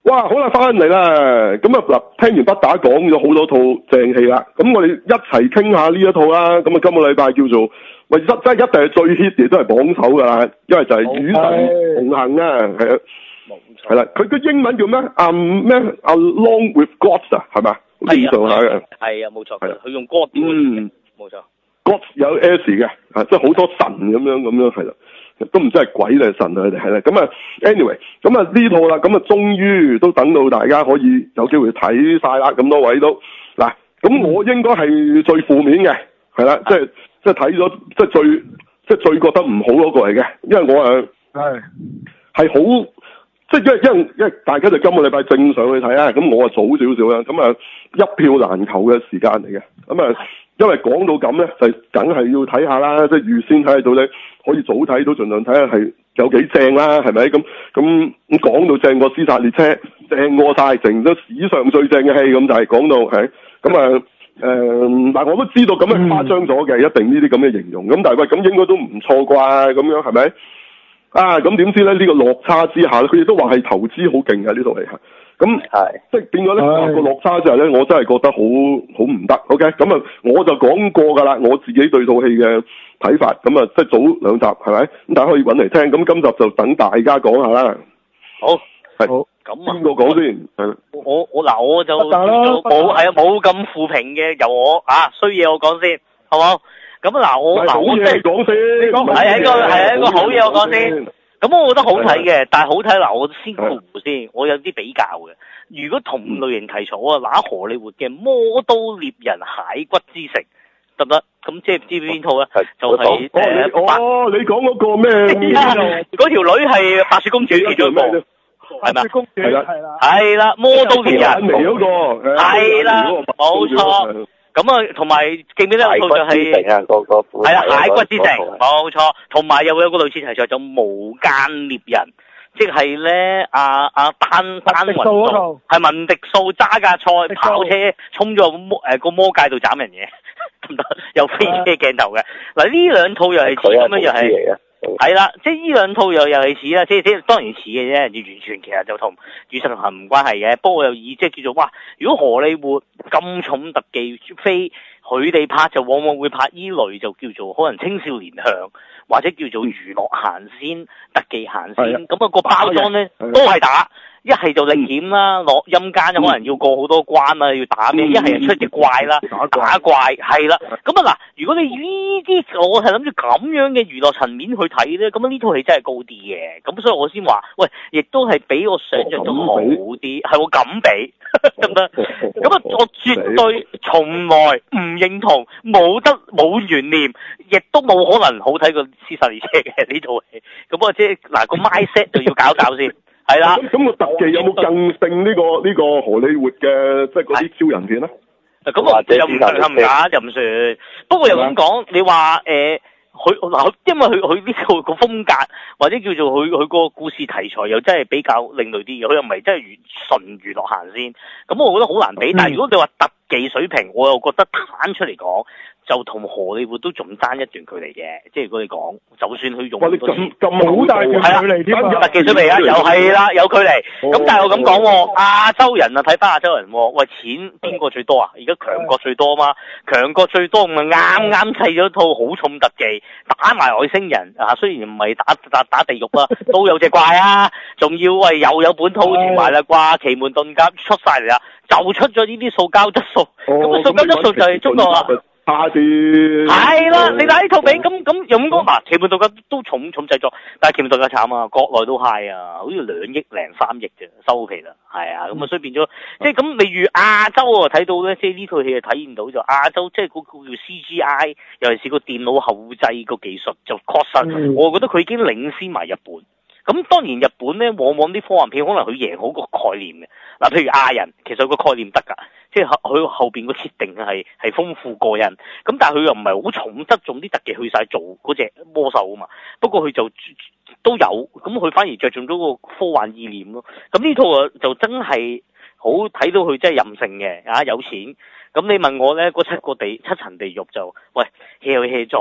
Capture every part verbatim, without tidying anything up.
哇，好啦，翻嚟啦！咁啊嗱，聽完不打講咗好多套正戲啦，咁我哋一齊傾下呢一套啦。咁啊，今個禮拜叫做喂，真真一定係最 hit 嘅，都係榜首噶啦，因為就係《與神同行》啊，係啊，係啦，佢個英文叫咩？啊咩？Along with God 啊，係咪？ 係上下嘅， 係啊，冇錯，佢用 God 嗯， 冇錯 ，God 有 S 嘅，啊，即係好多神咁樣咁樣係啦。都唔知係鬼定係神啊！佢哋係啦，咁啊，anyway，咁啊呢套啦，咁啊終於都等到大家可以有機會睇晒啦，咁多位都嗱，咁我應該係最負面嘅，係啦，即係即係睇咗即係最即係最覺得唔好嗰個嚟嘅，因為我誒係係好即係因為因為因為大家就今個禮拜正上去睇啊，咁我啊早少少啦，咁啊一票難求嘅時間嚟嘅，咁啊因為講到咁咧，就梗係要睇下啦，即係預先睇下到底。可以早睇到，盡量睇下係有幾正啦，係咪？咁咁咁講到正過《屍殺列車》，正過晒，成咗史上最正嘅戲，咁就係講到係咁啊誒，但係我都知道咁樣誇張咗嘅，一定呢啲咁嘅形容。咁但係喂，咁應該都唔錯啩？咁樣係咪？啊，咁點知咧？呢、呢個落差之下佢哋都話係投資好勁嘅呢套戲嚇。咁即係變咗咧個落差之下咧，我真係覺得好好唔得。OK，咁啊，我就講過㗎啦，我自己對套戲嘅睇法。咁啊，即係早兩集係咪？咁大家可以揾嚟聽。咁今集就等大家講下啦。 好，係好。 咁啊， 邊個講先？係我我嗱，我就冇係啊，冇咁負評嘅，由我啊衰嘢我講先，好冇？咁嗱，我嗱我即係講先， 係一個係一個好嘢我講先。咁我覺得好睇嘅，但係好睇嗱，我先估先，我有啲比較嘅。如果同類型題材啊，拿荷里活嘅《魔刀獵人骸骨之城》得唔得？咁即係知唔知邊套咧？就係誒哦，你講嗰個咩？ 嗰條女係白雪公主其中一個，係咪？公主係啦，係啦，《魔刀獵人》 嗰個係啦，冇錯。咁啊，同埋記唔記得有套就係係啊，骸骨之城，冇錯。同埋又有個類似題材就無間獵人，即係咧阿阿丹丹雲素係文迪素揸架賽跑車衝咗個魔誒個魔界度斬人嘅，有飛車鏡頭嘅。嗱呢兩套又係似咁樣，又係係啦，即係呢兩套又又係似啦，即係即係當然似嘅啫，要完全其實就同與神同行唔關係嘅。不過又以即係叫做哇，如果荷里活咁重特技飛，佢哋拍就往往會拍依類就叫做可能青少年向，或者叫做娛樂行先、特技行先。咁啊個包裝咧都係打。一係就歷險啦，落陰間就可能要過好多關啦，要打咩？一係就出隻怪啦，打怪係啦。咁啊嗱，如果你呢啲我係諗住咁樣嘅娛樂層面去睇咧，咁呢套戲真係高啲嘅。咁所以我先話，喂，亦都係比我想象中好啲，係我咁比得唔得？咁啊，我絕對從來唔認同，冇得冇懸念，亦都冇可能好睇過《屍殺列車》嘅呢套戲。咁啊，即係嗱個 mindset 就要搞搞先。係啦， 咁咁個特技有冇更勝呢個呢個荷里活嘅即係嗰啲超人片咧？ 咁我又唔唔假，又唔算。不過又咁講，你話誒，佢嗱，因為佢佢呢個個風格或者叫做佢佢個故事題材又真係比較另類啲嘅，佢又唔係真係純娛樂行先。咁我覺得好難比。嗯、但係如果你話特技水平，我又覺得攤出嚟講，就同荷里活都仲爭一段距離嘅。即係如果你講，就算佢用咁咁好大距離添啊！ 特技水平啊，又係啦，有距離。咁、哦、但係我咁講喎，亞洲人啊，睇翻亞洲人喎，喂，錢邊個最多啊？而家強國最多嘛？強國最多，咪啱啱砌咗套好重特技，打埋外星人啊！雖然唔係打打打地獄啦，都有隻怪啊！仲要喂又有本土傳埋啦，掛奇門遁甲出晒嚟啦，就出咗呢啲塑膠質素。咁啊，塑膠質素就係中國啦。 差啲係啦，你睇呢套比咁咁有冇講嗱？奇門遁甲都重重製作，但係奇門遁甲慘啊，國內都 high 啊，好似兩億零三億啫，收皮啦，係啊，咁啊所以變咗即係咁，你如亞洲啊睇到咧，即係呢套戲啊體現到就亞洲即係嗰個叫 C G I，尤其是個電腦後製個技術就確實，嗯、我覺得佢已經領先埋日本。咁當然日本咧，往往啲科幻片可能佢贏好個概念嘅。嗱，譬如亞人，其實個概念得㗎，即係佢後邊個設定係係豐富過人。咁但係佢又唔係好重側重啲特技去晒做嗰隻魔獸啊嘛。不過佢就都有，咁佢反而着重咗個科幻意念咯。咁呢套啊就真係好睇到佢真係任性嘅，啊有錢。咁你問我咧，嗰七個地七層地獄就喂 hea 去 hea 做。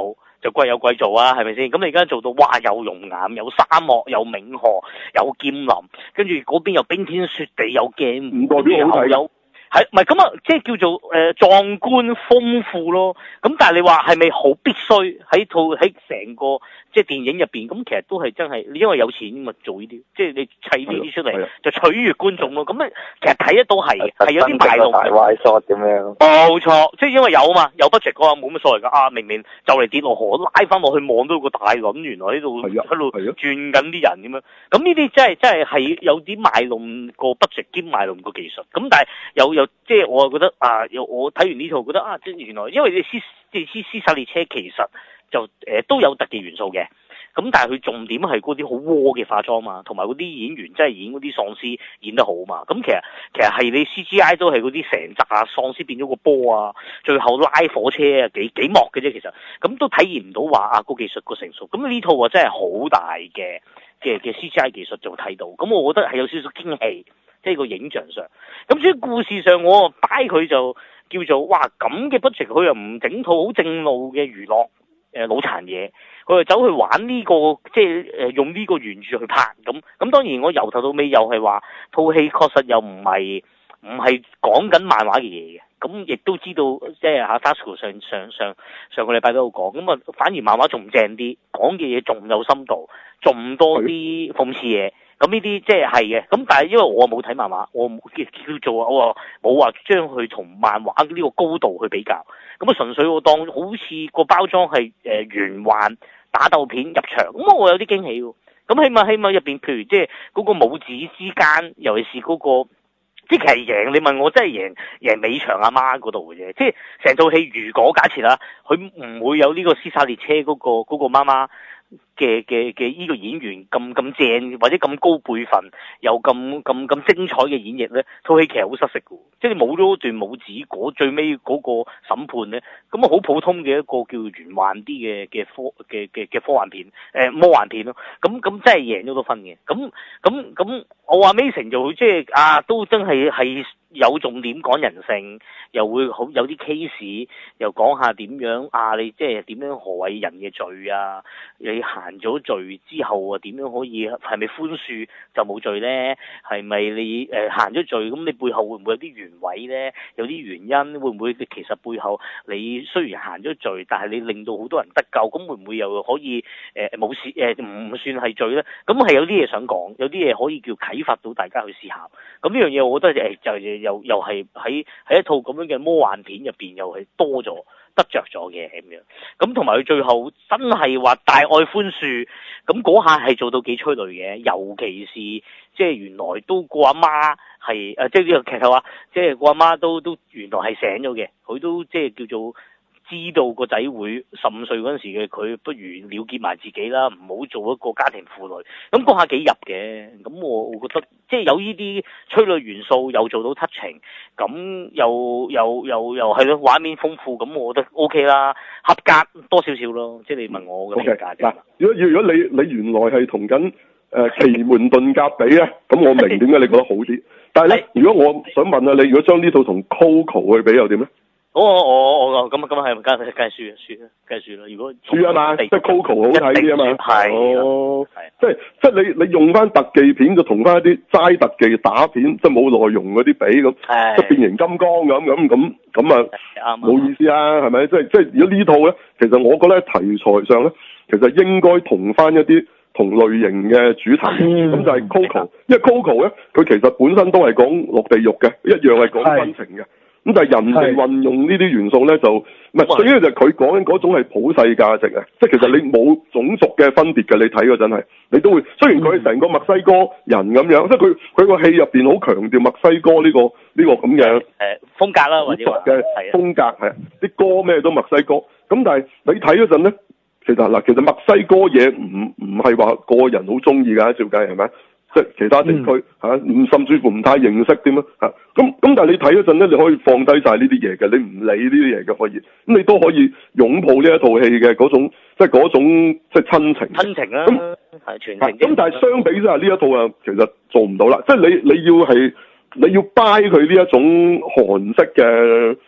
就貴有貴做啊，係咪先？咁你而家做到哇，有熔岩，有沙漠，有冥河，有劍林，跟住嗰邊有冰天雪地，有鏡湖， 唔代表好睇有。係，唔係咁啊？即係叫做誒、呃、壯觀豐富咯。咁但係你話係咪好必須喺套喺成個即係電影入邊？咁其實都係真係，因為有錢嘛做呢啲，即係你砌呢啲出嚟就取悅觀眾咯。咁咧其實睇得到係係有啲賣弄大壞 shot 咁樣。冇錯，即係因為有啊嘛，有 budget 嘅話冇乜所謂㗎。啊，明明就嚟跌落河，拉翻落去望到個大輪，原來喺度喺度轉緊啲人咁樣。咁呢啲真係真係係有啲賣弄個 budget兼賣弄個技術。咁但係有有。即係我覺得啊，有我睇完呢套覺得啊，即係原來因為你屍即係屍屍殺列車其實就誒、呃、都有特技元素嘅，咁但係佢重點係嗰啲好窩嘅化妝嘛，同埋嗰啲演員真係演嗰啲喪屍演得好嘛，咁其實其實係你 C G I 都係嗰啲成紮喪屍變咗個波啊，最後拉火車啊幾幾幕嘅啫，其實咁都體驗唔到話啊個技術個成熟，咁呢套啊真係好大嘅嘅嘅 C G I 技術就睇到，咁我覺得係有少少驚喜。即係個影像上，咁所以故事上我掰佢就叫做哇咁嘅 budget，佢又唔整套好正路嘅娛樂誒、呃、腦殘嘢，佢就走去玩呢、這個即係誒用呢個原著去拍咁。咁當然我由頭到尾又係話套戲確實又唔係唔係講緊漫畫嘅嘢嘅，咁亦都知道即係阿 Tasuku 上上上上個禮拜都有講，咁啊反而漫畫仲正啲，講嘅嘢仲有深度，仲多啲諷刺嘢。咁呢啲即係係嘅，咁但係因為我冇睇漫畫，我叫做我冇話將佢同漫畫呢個高度去比較，咁啊純粹我當好似個包裝係誒玄幻打鬥片入場，咁我有啲驚喜喎。咁起碼起碼入邊，譬如即係嗰個母子之間，尤其是嗰個，即係其實贏，你問我真係贏贏尾場阿媽嗰度嘅啫。即係成套戲如果假設啦，佢唔會有呢個屍殺列車嗰個嗰個媽媽。嘅嘅嘅呢個演員咁咁正或者咁高輩分又咁咁咁精彩嘅演繹咧，套戲其實好失色嘅，即係你冇咗段母子嗰最尾嗰個審判咧，咁啊好普通嘅一個叫玄幻啲嘅嘅科嘅嘅嘅科幻片誒、呃、魔幻片咯，咁咁真係贏咗多分嘅，咁咁咁我話 Amazing 就即係啊都真係係有重點講人性，又會好有啲 case， 又講下點樣啊你即係點樣何謂人嘅罪啊，你行咗罪之後啊，點樣可以係咪寬恕就冇罪咧？係咪你誒行咗罪咁？你背後會唔會有啲原委咧？有啲原因會唔會其實背後你雖然行咗罪，但係你令到好多人得救，咁會唔會又可以誒冇、呃、事誒唔、呃、算係罪咧？咁係有啲嘢想講，有啲嘢可以叫啟發到大家去思考。咁呢樣嘢我覺得誒就又又係喺喺一套咁樣嘅魔幻片入邊又係多咗。得着咗嘅咁樣，咁同埋佢最後真係話大愛寬恕，咁嗰下係做到幾催淚嘅，尤其是即係原來都個阿媽係誒，即係呢個劇透話，即係個阿媽都都原來係醒咗嘅，佢都即係叫做知道個仔會十五歲嗰陣時嘅佢，不如了結埋自己啦，唔好做一個家庭婦女。咁嗰下幾入嘅，咁我我覺得即係有呢啲催淚元素，又做到 touching，咁又又又又係咯，畫面豐富，咁我覺得 OK 啦，合格多少少咯。即係你問我嘅評價啫。嗱，如果如果你你原來係同緊誒奇門遁甲比咧，咁我明點解你覺得好啲。但係咧，如果我想問下你，如果將呢套同 Coco 去比又點咧？ 我我我咁咁係梗係梗係輸啊輸啊梗係輸啦！如果輸啊嘛，即係 Coco 好睇啲啊嘛， 係哦，即係即係你你用翻特技片就同翻一啲齋特技打片，即係冇內容嗰啲比咁，即係變形金剛咁咁咁咁啊，冇意思啊，係咪？即係即係如果呢套咧，其實我覺得題材上咧，其實應該同翻一啲同類型嘅主題，咁、嗯、就係 Coco，因為 Coco 咧，佢其實本身都係講落地獄嘅，一樣係講溫情嘅。咁但係人哋運用呢啲元素咧，就唔係，最緊要就係佢講緊嗰種係普世價值啊！即係其實你冇種族嘅分別嘅，你睇嗰陣係，你都會雖然佢係成個墨西哥人咁樣，即係佢佢個戲入邊好強調墨西哥呢、這個呢、這個咁嘅誒風格啦，或者話嘅風格係啲歌咩都墨西哥。咁但係你睇嗰陣咧，其實嗱，其實墨西哥嘢唔唔係話個人好中意㗎，照計係咪？即係其他地區嚇，唔、嗯啊、甚至乎唔太認識點啊嚇，咁咁但係你睇嗰陣咧，你可以放低晒呢啲嘢嘅，你唔理呢啲嘢嘅可以，咁你都可以擁抱呢一套戲嘅嗰種，即係嗰種即係親情。親情啦，咁係全情。咁但係相比之下呢一套啊，其實做唔到啦，即係你你要係你要 buy 佢呢一種韓式嘅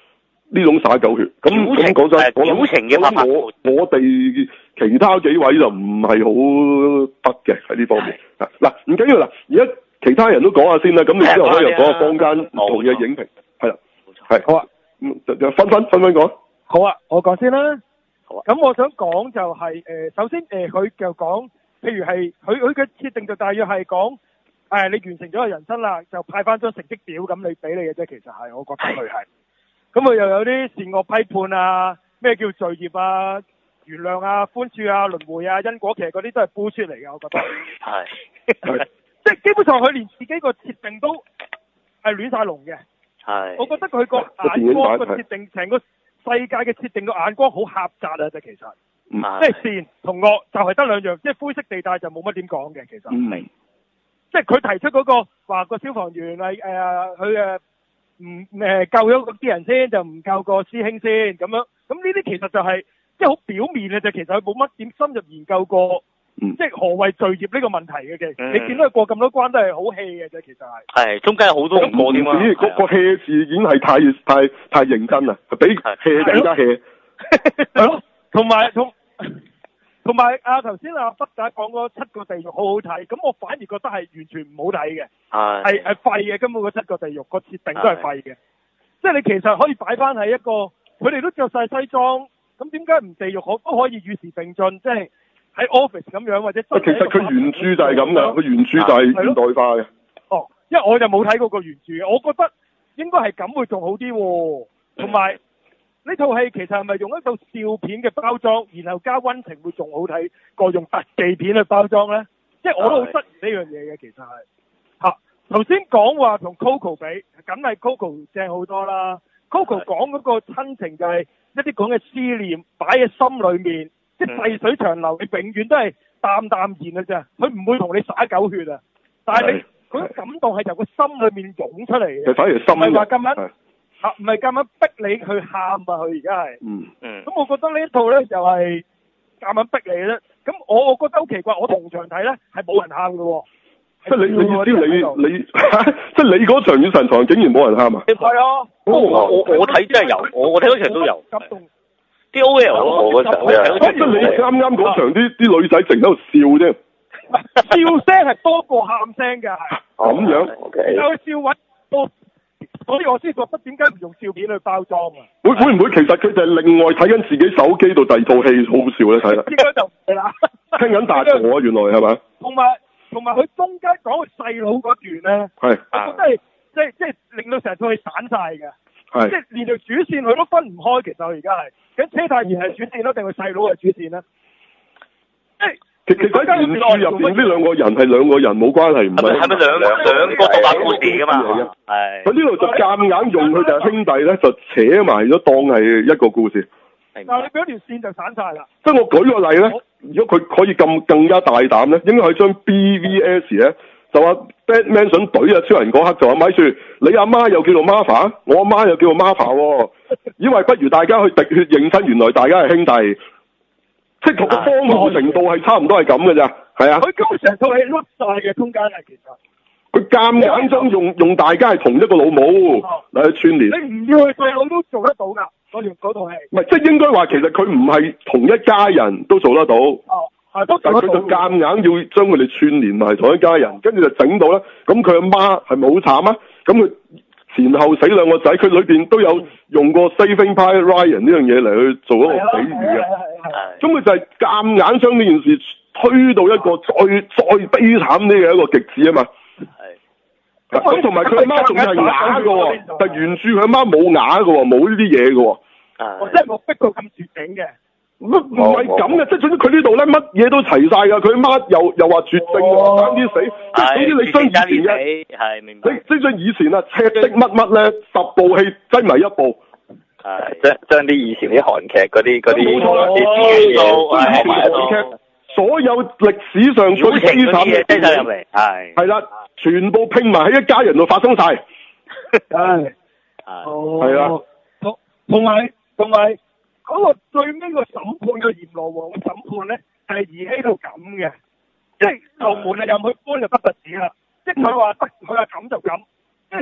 呢種灑狗血。咁咁講真，我諗我我哋其他幾位就唔係好得嘅喺呢方面。嗱唔緊要啦，而家其他人都講下先啦。咁你之後可以又講下坊間唔同嘅影評。係啦，係好啊。咁就分分分分講。 好啊，我講先啦。好啊。咁我想講就係、是、誒、呃，首先誒，佢、呃、就講，譬如係佢佢嘅設定就大約係講，誒、呃，你完成咗個人生啦，就派翻張成績表咁你俾你嘅啫。其實係，我覺得佢係。咁佢又有啲善惡批判啊，咩叫罪孽啊、原諒啊、寬恕啊、輪迴啊、因果，其實嗰啲都係 bullshit 嚟嘅，我覺得。係。即係基本上佢連自己個設定都係亂晒龍嘅。係。我覺得佢個眼光個設定，成個世界嘅設定個眼光好狹窄啊！即係其實。即係善同惡就係得兩樣，即係灰色地帶就冇乜點講嘅其實。唔明。即係佢提出嗰、那個話個消防員係誒佢誒唔誒救咗嗰啲人先，就唔救個師兄先咁樣。咁呢啲其實就係即係好表面嘅啫，其實佢冇乜點深入研究過，嗯、即係何謂罪孽呢個問題嘅嘅。嗯、你見到佢過咁多關都係好氣嘅啫，其實係。係中間有好多個點啊！ 嗰個氣字已經係太太太認真啦，比氣更加氣。 係咯，同埋同。同埋啊，頭先阿北仔講嗰七個地獄好好睇，咁我反而覺得係完全唔好睇嘅，係係係廢嘅，根本嗰七個地獄個設定都係廢嘅，即係你其實可以擺翻喺一個，佢哋都着晒西裝，咁點解唔地獄可都可以與時並進，即係喺 office 咁樣或者真？ 其實佢原著就係咁噶，佢原著就係現代化嘅。 哦，因為我就冇睇過個原著嘅，我覺得應該係咁會仲好啲喎，同埋。呢套戲其實係咪用一套笑片嘅包裝，然後加溫情會仲好睇過用特技片去包裝呢？即係我都好質疑呢樣嘢嘅，其實係嚇。頭先講話同 Coco 比，梗係 Coco 正好多啦。Coco 講嗰個親情就係一啲講嘅思念擺喺心裏面，即係細水長流，你永遠都係淡淡然嘅啫。佢唔會同你灑狗血啊，但係你嗰感動係由個心裏面湧出嚟嘅， 反而心唔係話咁樣。吓，唔係咁樣逼你去喊啊！佢而家係，嗯嗯，咁我覺得呢一套咧就係咁樣逼你咧。咁我我覺得好奇怪，我同場睇咧係冇人喊嘅。 即係你你意思你你即係你嗰場與神同竟然冇人喊啊？ 係啊， 我我我睇真係有，我我睇嗰場都有。感動。啲 O L 咯，我嗰場有。 即係你啱啱嗰場啲啲女仔淨喺度笑啫。 笑聲係多過喊聲嘅，係。 咁樣。 有笑位多。所以我先覺得點解唔用笑片去包裝啊？ 會會唔會其實佢就係另外睇緊自己手機度第二套戲好好笑咧？睇啦， 應該就係啦。 聽緊大婆啊，原來係咪？ 同埋同埋佢中間講佢細佬嗰段咧，係我覺得係即係即係令到成套戲散晒嘅，係即係連條主線佢都分唔開。其實佢而家係咁，車太賢係主線咯，定係細佬係主線咧？即係。 其實喺原著入邊呢兩個人係兩個人冇關係，唔係係咪兩兩個獨立故事噶嘛？係佢呢度就夾硬用佢就係兄弟咧，就扯埋咗當係一個故事。 但係你俾一條線就散晒啦。即係我舉個例咧，如果佢可以咁更加大膽咧，應該係將 B V S 咧，就話 Batman 想懟啊超人嗰刻就話咪住，你阿媽又叫做 Martha，我阿媽又叫做 Martha，以為不如大家去滴血認親，原來大家係兄弟。即係同個荒謬程度係差唔多係咁嘅咋，係啊。 佢根本成套戲甩晒嘅空間係其實。 佢夾硬將用用大家係同一個老母嚟去串聯。 你唔要佢細佬都做得到㗎，嗰條嗰套戲。 唔係，即係應該話其實佢唔係同一家人都做得到。哦，係都做得到。但係佢就夾硬要將佢哋串聯埋同一家人，跟住就整到咧。咁佢阿媽係咪好慘啊？咁佢前後死兩個仔，佢裏邊都有用過 Saving Private Ryan 呢樣嘢嚟去做一個比喻嘅。咁佢就係夾硬將呢件事推到一個再再悲慘啲嘅一個極致啊嘛。係。咁同埋佢阿媽仲係啞嘅喎，但原著佢阿媽冇啞嘅喎，冇呢啲嘢嘅喎。 哦，即係冇逼到咁絕境嘅。 唔唔係咁嘅，即係總之佢呢度咧乜嘢都齊晒㗎。佢阿媽又又話絕症喎，爭啲死。即係總之你將以前嘅係明白。即係將以前啊赤的乜乜咧十部戲擠埋一部。 係將將啲以前啲韓劇嗰啲嗰啲冇錯啦，啲韓劇所有歷史上最悲慘嘅擠晒入嚟，係係啦，全部拼埋喺一家人度發生晒。 係係啦，同同埋同埋嗰個最尾個審判嘅閻羅王嘅審判咧，係兒戲到咁嘅，即係後門啊入去搬就不特止啦，即係佢話得，佢話咁就咁，即係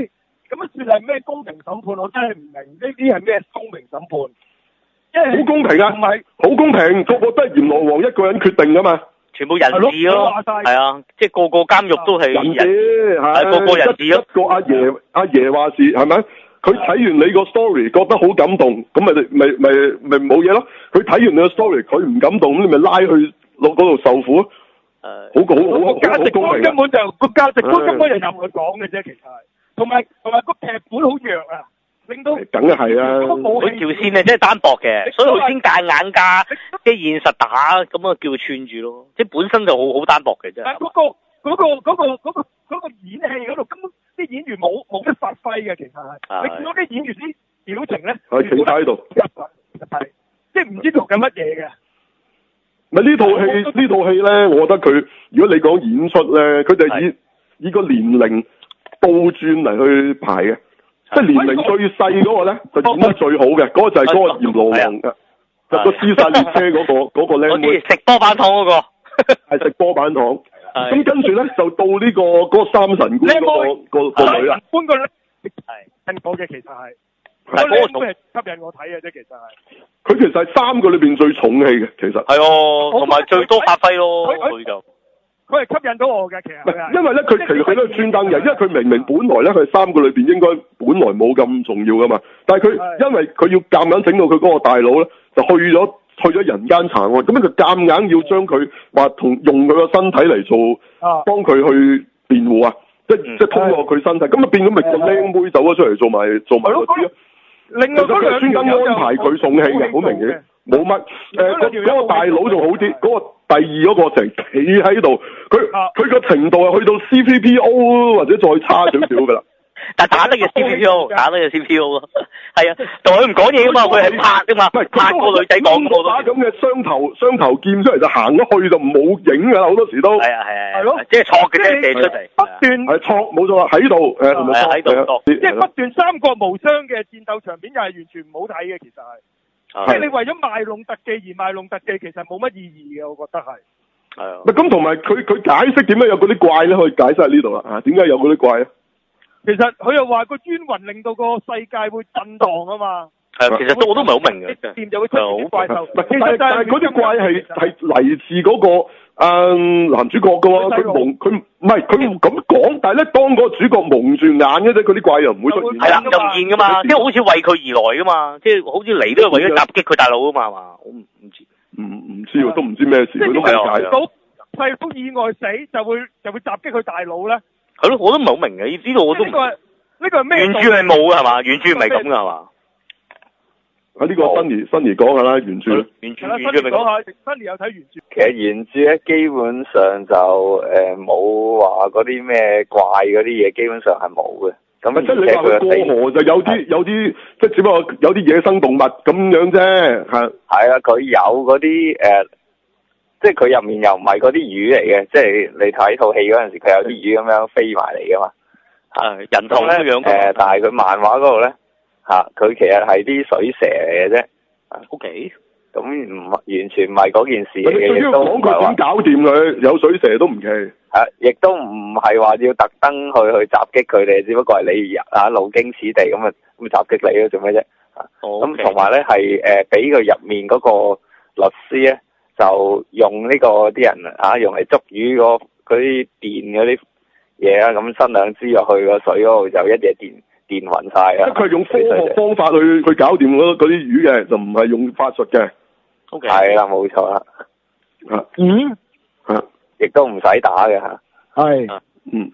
咁樣算係咩公平審判？我真係唔明呢啲係咩公平審判？因為好公平啊， 唔係好公平，個個都係閻羅王一個人決定噶嘛。 全部人質咯，係啊，即係個個監獄都係人質，係個個人質咯。 一個阿爺阿爺話事係咪？佢睇完你個 story 覺得好感動，咁咪咪咪咪冇嘢咯。佢睇完你個 story 佢唔感動，咁你咪拉去落嗰度受苦咯。誒，好好好好價值觀根本就個價值觀根本就任佢講嘅啫，其實係。同埋同埋個劇本好弱啊，令到梗係啊， 佢條線係真係單薄嘅，所以佢先夾硬加即係現實打咁啊，叫佢串住咯。即係本身就好好單薄嘅啫。 但係嗰個嗰個嗰個嗰個嗰個演戲嗰度根本啲演員冇冇乜發揮嘅，其實係。你見到啲演員啲表情咧， 係企晒喺度， 係即係唔知做緊乜嘢嘅。 咪呢套戲呢套戲咧，我覺得佢如果你講演出咧，佢就以以個年齡倒轉嚟去排嘅。即係年齡最細嗰個咧，就演得最好嘅，嗰、嗰個就係嗰個閻羅王嘅，就個屍殺列車嗰、嗰個嗰、嗰個靚妹， 食波板糖嗰、嗰個， 係食波板糖。咁跟住咧就到呢、呢個嗰、嗰個三神官嗰、嗰個、嗰個個女啦。 三神官個咧係新講嘅，其實係。 係嗰個係吸引我睇嘅啫，其實係。佢其實係三個裏邊最重戲嘅，其實。 係哦，同埋最多發揮咯，佢就。 佢係吸引到我嘅，其實。 唔係，因為咧，佢其實佢都係專登嘅，因為佢明明本來咧，佢係三個裏邊應該本來冇咁重要噶嘛，但係佢因為佢要夾硬整到佢嗰個大佬咧，就去咗去咗人間查案，咁樣佢夾硬要將佢話同用佢個身體嚟做，幫佢去辯護啊，即係即係通過佢身體，咁啊變咗咪個靚妹走咗出嚟做埋做埋嗰啲咯。另外嗰兩專登安排佢送戲嘅，好明顯。冇乜，誒嗰嗰個大佬仲好啲，嗰、嗰個第二嗰個成企喺度，佢佢個程度係去到 C P P O 或者再差少少噶啦。 但打得嘅 C P P O， 打得嘅 C P P O 咯，係啊，同佢唔講嘢噶嘛，佢係拍噶嘛，唔係拍個女仔講個打咁嘅雙頭雙頭劍出嚟就行咗去就冇影噶啦，好多時都係啊係啊，係咯，即係錯嘅啫，射出嚟不斷係錯冇錯啦，喺度誒同埋喺度， 即係不斷三國無雙嘅戰鬥場面又係完全唔好睇嘅，其實係。即係你為咗賣弄特技而賣弄特技，其實冇乜意義嘅，我覺得係。 係啊。咁同埋佢佢解釋點解有嗰啲怪咧，可以解釋喺呢度啦。啊，點解有嗰啲怪咧？ 其實佢又話個專魂令到個世界會震盪啊嘛。 係啊，其實我都唔係好明嘅。 掂就會出現啲怪獸。 但係但係嗰啲怪係係嚟自嗰個啊男主角嘅喎，佢蒙佢唔係佢唔咁講，但係咧當嗰個主角蒙住眼嘅啫，嗰啲怪又唔會出現。 係啦，就唔見噶嘛，即係好似為佢而來噶嘛，即係好似嚟都係為咗襲擊佢大佬啊嘛，係嘛？我唔唔知， 唔唔知喎，都唔知咩事，佢都唔解。 到細佬意外死就會就會襲擊佢大佬咧。 係咯，我都唔係好明嘅，呢度我都唔。呢個呢個係咩？ 原著係冇嘅係嘛？原著唔係咁嘅係嘛？ 啊！呢個新兒新兒講下啦，原著。 原著原著咪講下，新兒有睇原著。 其實原著咧，基本上就誒冇話嗰啲咩怪嗰啲嘢，基本上係冇嘅。咁即係你話佢過河就有啲有啲，即係只不過有啲野生動物咁樣啫，係。係啊，佢有嗰啲誒，即係佢入面又唔係嗰啲魚嚟嘅，即係你睇套戲嗰陣時，佢有啲魚咁樣飛埋嚟噶嘛。係人頭咁樣。誒，但係佢漫畫嗰度咧。吓，佢其實係啲水蛇嚟嘅啫。 O K， 咁唔完全唔係嗰件事嘅， 亦都講佢點搞掂佢，有水蛇都唔奇。 係，亦都唔係話要特登去去襲擊佢哋，只不過係你啊路經此地咁啊，咁襲擊你咯，做咩啫？咁同埋咧係誒，俾佢入面嗰個律師咧，就用呢個啲人啊，用嚟捉魚嗰嗰啲電嗰啲嘢啊，咁伸兩支入去個水嗰度就一嘢電。電暈晒啊！ 佢係用科學方法去去搞掂嗰啲魚嘅，就唔係用法術嘅。 O K， 係啦，冇錯啦。 啊， 嗯， 啊， 亦都唔使打嘅吓。 係， 嗯，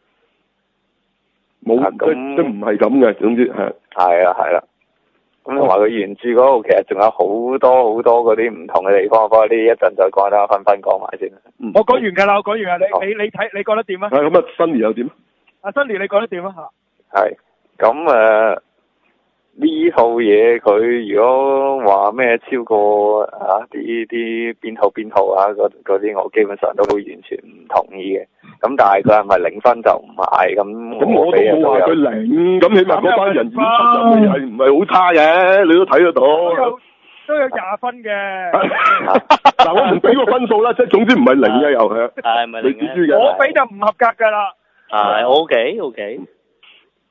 冇即即唔係咁嘅，總之係。係啊，係啦。咁同埋佢原著嗰度，其實仲有好多好多嗰啲唔同嘅地方，不過呢一陣再講啦，分分講埋先。 嗯、 我講完噶啦，我講完啦，你你你睇，你覺得點啊？ 係咁啊，新年又點啊？ 阿新年你覺得點啊？ 吓。係。咁誒呢套嘢佢如果話咩超過啊啲啲邊套邊套啊嗰啲，我基本上都會完全唔同意嘅。咁但係佢係咪零分就唔係咁？咁我都冇話佢零，咁起碼嗰班人演出又係唔係好差嘅，你都睇得到。都有都有廿分嘅。 嗱我唔俾個分數啦，即係總之唔係零嘅又係。 係咪零嘅？ 我俾就唔合格㗎啦。 係 OK OK。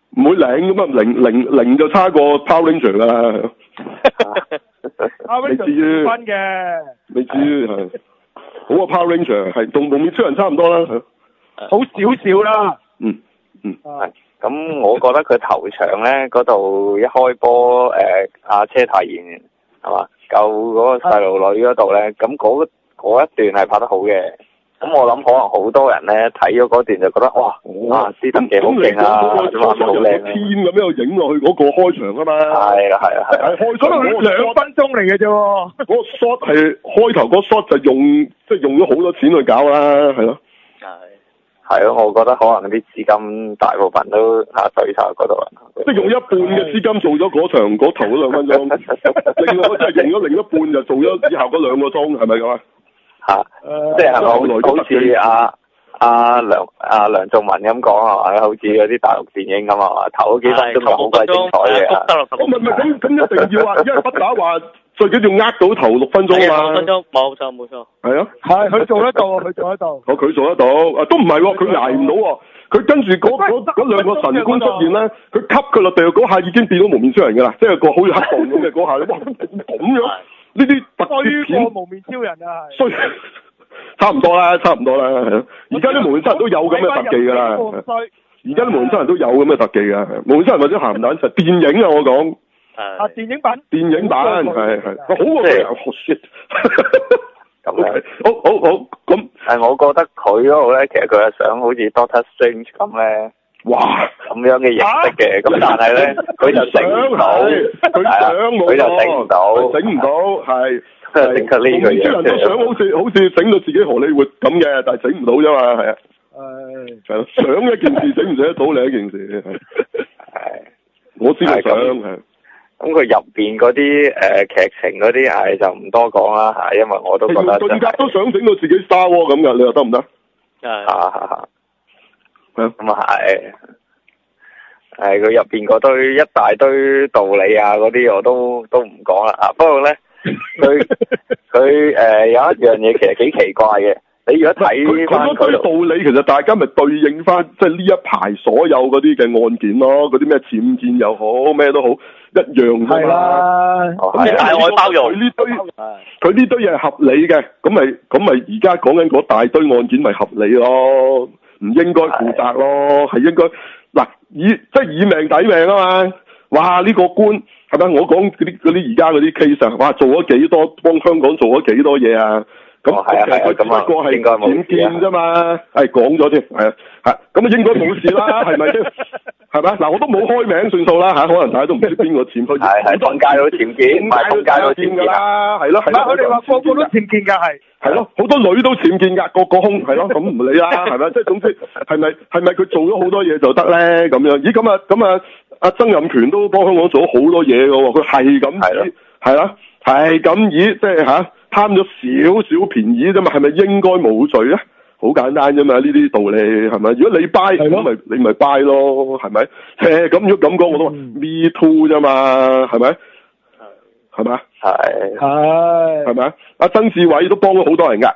唔會零咁啊，零零零就差過 Power Ranger 㗎啦。 未至於分嘅， 未至於係好啊 Power Ranger 係同蒙面超人差唔多啦， 好少少啦。 嗯嗯。 係。咁我覺得佢頭場咧嗰度一開波，誒、呃、阿車太賢係嘛救嗰個細路女嗰度咧，咁嗰嗰一段係拍得好嘅。咁我諗可能好多人咧睇咗嗰段就覺得哇，啊斯登幾好勁啊，畫得好靚啊！ 天咁樣影落去嗰個開場啊嘛。係啦係啦係。 開場嗰個兩分鐘嚟嘅啫喎。 嗰個 shot 係開頭嗰個 shot 就用即係用咗好多錢去搞啦，係咯。 係咯，我覺得可能啲資金大部分都嚇對晒嗰度啦。 即係用一半嘅資金做咗嗰場嗰頭嗰兩分鐘，另外即係用咗另一半就做咗以後嗰兩個鐘，係咪咁啊？嚇！即係係咪好似阿阿梁阿梁仲文咁講係嘛？好似嗰啲大陸電影咁啊，頭嗰幾分鐘咪好鬼精彩嘅。 咁唔係咁咁一定要話，因為不打話最緊要呃到頭六分鐘啊嘛。六分鐘冇錯冇錯。係啊。係佢做得到，佢做得到。哦，佢做得到，啊都唔係喎，佢捱唔到喎。佢跟住嗰嗰嗰兩個神官出現咧，佢吸佢落地嗰下已經變到無面超人㗎啦，即係個好似黑洞咁嘅嗰下，哇咁樣呢啲特攝片無面超人啊係。 衰，差唔多啦，差唔多啦，係咯。而家啲無面超人都有咁嘅特技㗎啦。而家啲無面超人都有咁嘅特技㗎，無面超人或者鹹蛋實電影啊，我講。 啊電影版。電影版係係，好過佢有 shit。咁樣，好好好，咁係我覺得佢嗰度咧，其實佢係想好似 Doctor Strange 咁咧， 哇咁樣嘅形式嘅，咁但係咧佢就整唔到， 佢想冇， 佢就整唔到， 整唔到，係整得呢個嘢， 啲人都想好似好似整到自己荷里活咁嘅，但係整唔到啫嘛，係啊， 係係咯，想一件事整唔整得到另一件事，係，我知道想係。 咁佢入邊嗰啲誒劇情嗰啲，唉就唔多講啦嚇，因為我都覺得頓格都想整到自己 Star Wars咁噶，你話得唔得？ 係啊，咁啊係，係佢入邊嗰堆一大堆道理啊嗰啲，我都都唔講啦啊。不過咧，佢佢誒有一樣嘢其實幾奇怪嘅。你如果睇翻佢道理，其實大家咪對應翻，即係呢一排所有嗰啲嘅案件咯，嗰啲咩僭建又好，咩都好，一樣㗎嘛。咁大外包容。 佢呢堆，佢呢堆嘢係合理嘅，咁咪咁咪而家講緊嗰大堆案件咪合理咯，唔應該負責咯，係應該嗱以即係以命抵命啊嘛。哇！呢、這個官係咪？我講嗰啲嗰啲而家嗰啲 case 啊，哇！做咗幾多幫香港做咗幾多嘢啊？咁係啊係啊，咁啊不過係應該冇僭建啫嘛，係講咗添，係啊，係咁啊應該冇事啦，係咪先？係咪？嗱，我都冇開名算數啦嚇，可能大家都唔知邊個僭佢。 係係，通街都僭建，唔係通街都僭建啦，係咯係咯。 佢哋話個個都僭建㗎，係。 係咯，好多女都僭建㗎，個個空係咯，咁唔理啦，係咪？即係總之係咪係咪佢做咗好多嘢就得咧？咁樣咦咁啊咁啊，阿曾蔭權都幫香港做咗好多嘢㗎喎，佢係咁係係啦，係咁咦，即係嚇。貪咗少少便宜啫嘛，係咪應該冇罪咧？好簡單啫嘛，呢啲道理係咪？如果你 buy 咁咪你咪 buy 咯，係咪？誒咁如果咁講我都話 me too 啫嘛，係咪？係咪？ 係係係咪？阿曾志偉都幫咗好多人㗎，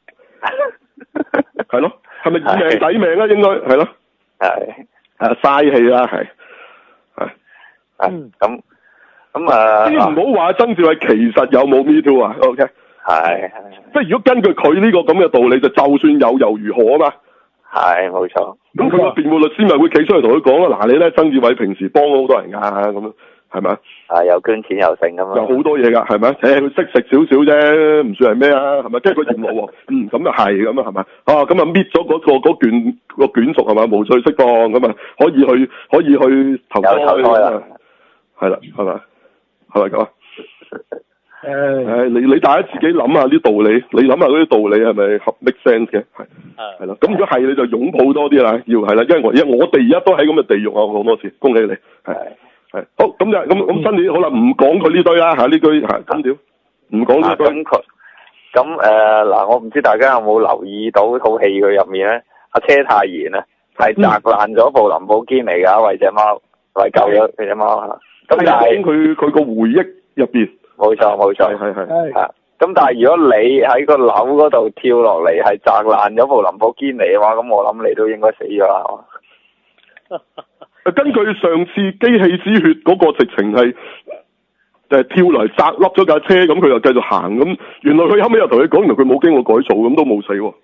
係咯？係咪以命抵命啊？應該係咯？係誒嘥氣啦，係係係咁。咁啊， 先唔好話曾志偉其實有冇 me too 啊 ？OK， 係即係如果根據佢呢個咁嘅道理，就就算有又如何啊嘛？ 係冇錯。 咁佢個辯護律師咪會企出嚟同佢講咯，嗱，你咧曾志偉平時幫咗好多人㗎，咁樣係咪？ 係又捐錢又剩咁嘛， 有好多嘢㗎，係咪？誒，佢識食少少啫，唔算係咩啊？係咪？跟住佢驗落喎，嗯，咁啊係咁啊，係咪？啊，咁啊搣咗嗰個嗰卷個卷軸係咪？無罪釋放咁啊，可以去可以去投胎啊，係啦，係咪？係咪咁啊？誒誒，你你大家自己諗下啲道理，你諗下嗰啲道理係咪合 make sense 嘅？係係啦，咁如果係你就擁抱多啲啦，要係啦，因為我因為我哋而家都喺咁嘅地獄啊，我講多次，恭喜你，係係好咁就咁咁新年好啦，唔講佢呢堆啦嚇，呢堆嚇咁屌，唔講呢堆。咁佢咁誒嗱，我唔知大家有冇留意到套戲佢入面咧，阿車太賢啊係砸爛咗部林寶堅尼㗎，為隻貓，為救咗佢隻貓啊！咁但係佢佢個回憶入邊，冇錯冇錯， 係係係。 咁但係如果你喺個樓嗰度跳落嚟，係砸爛咗部林寶堅尼嘅話，咁我諗你都應該死咗啦，係嘛？ 根據上次機器之血嗰個直情係誒跳嚟砸笠咗架車，咁佢又繼續行，咁原來佢後尾又同佢講，原來佢冇經過改造，咁都冇死喎。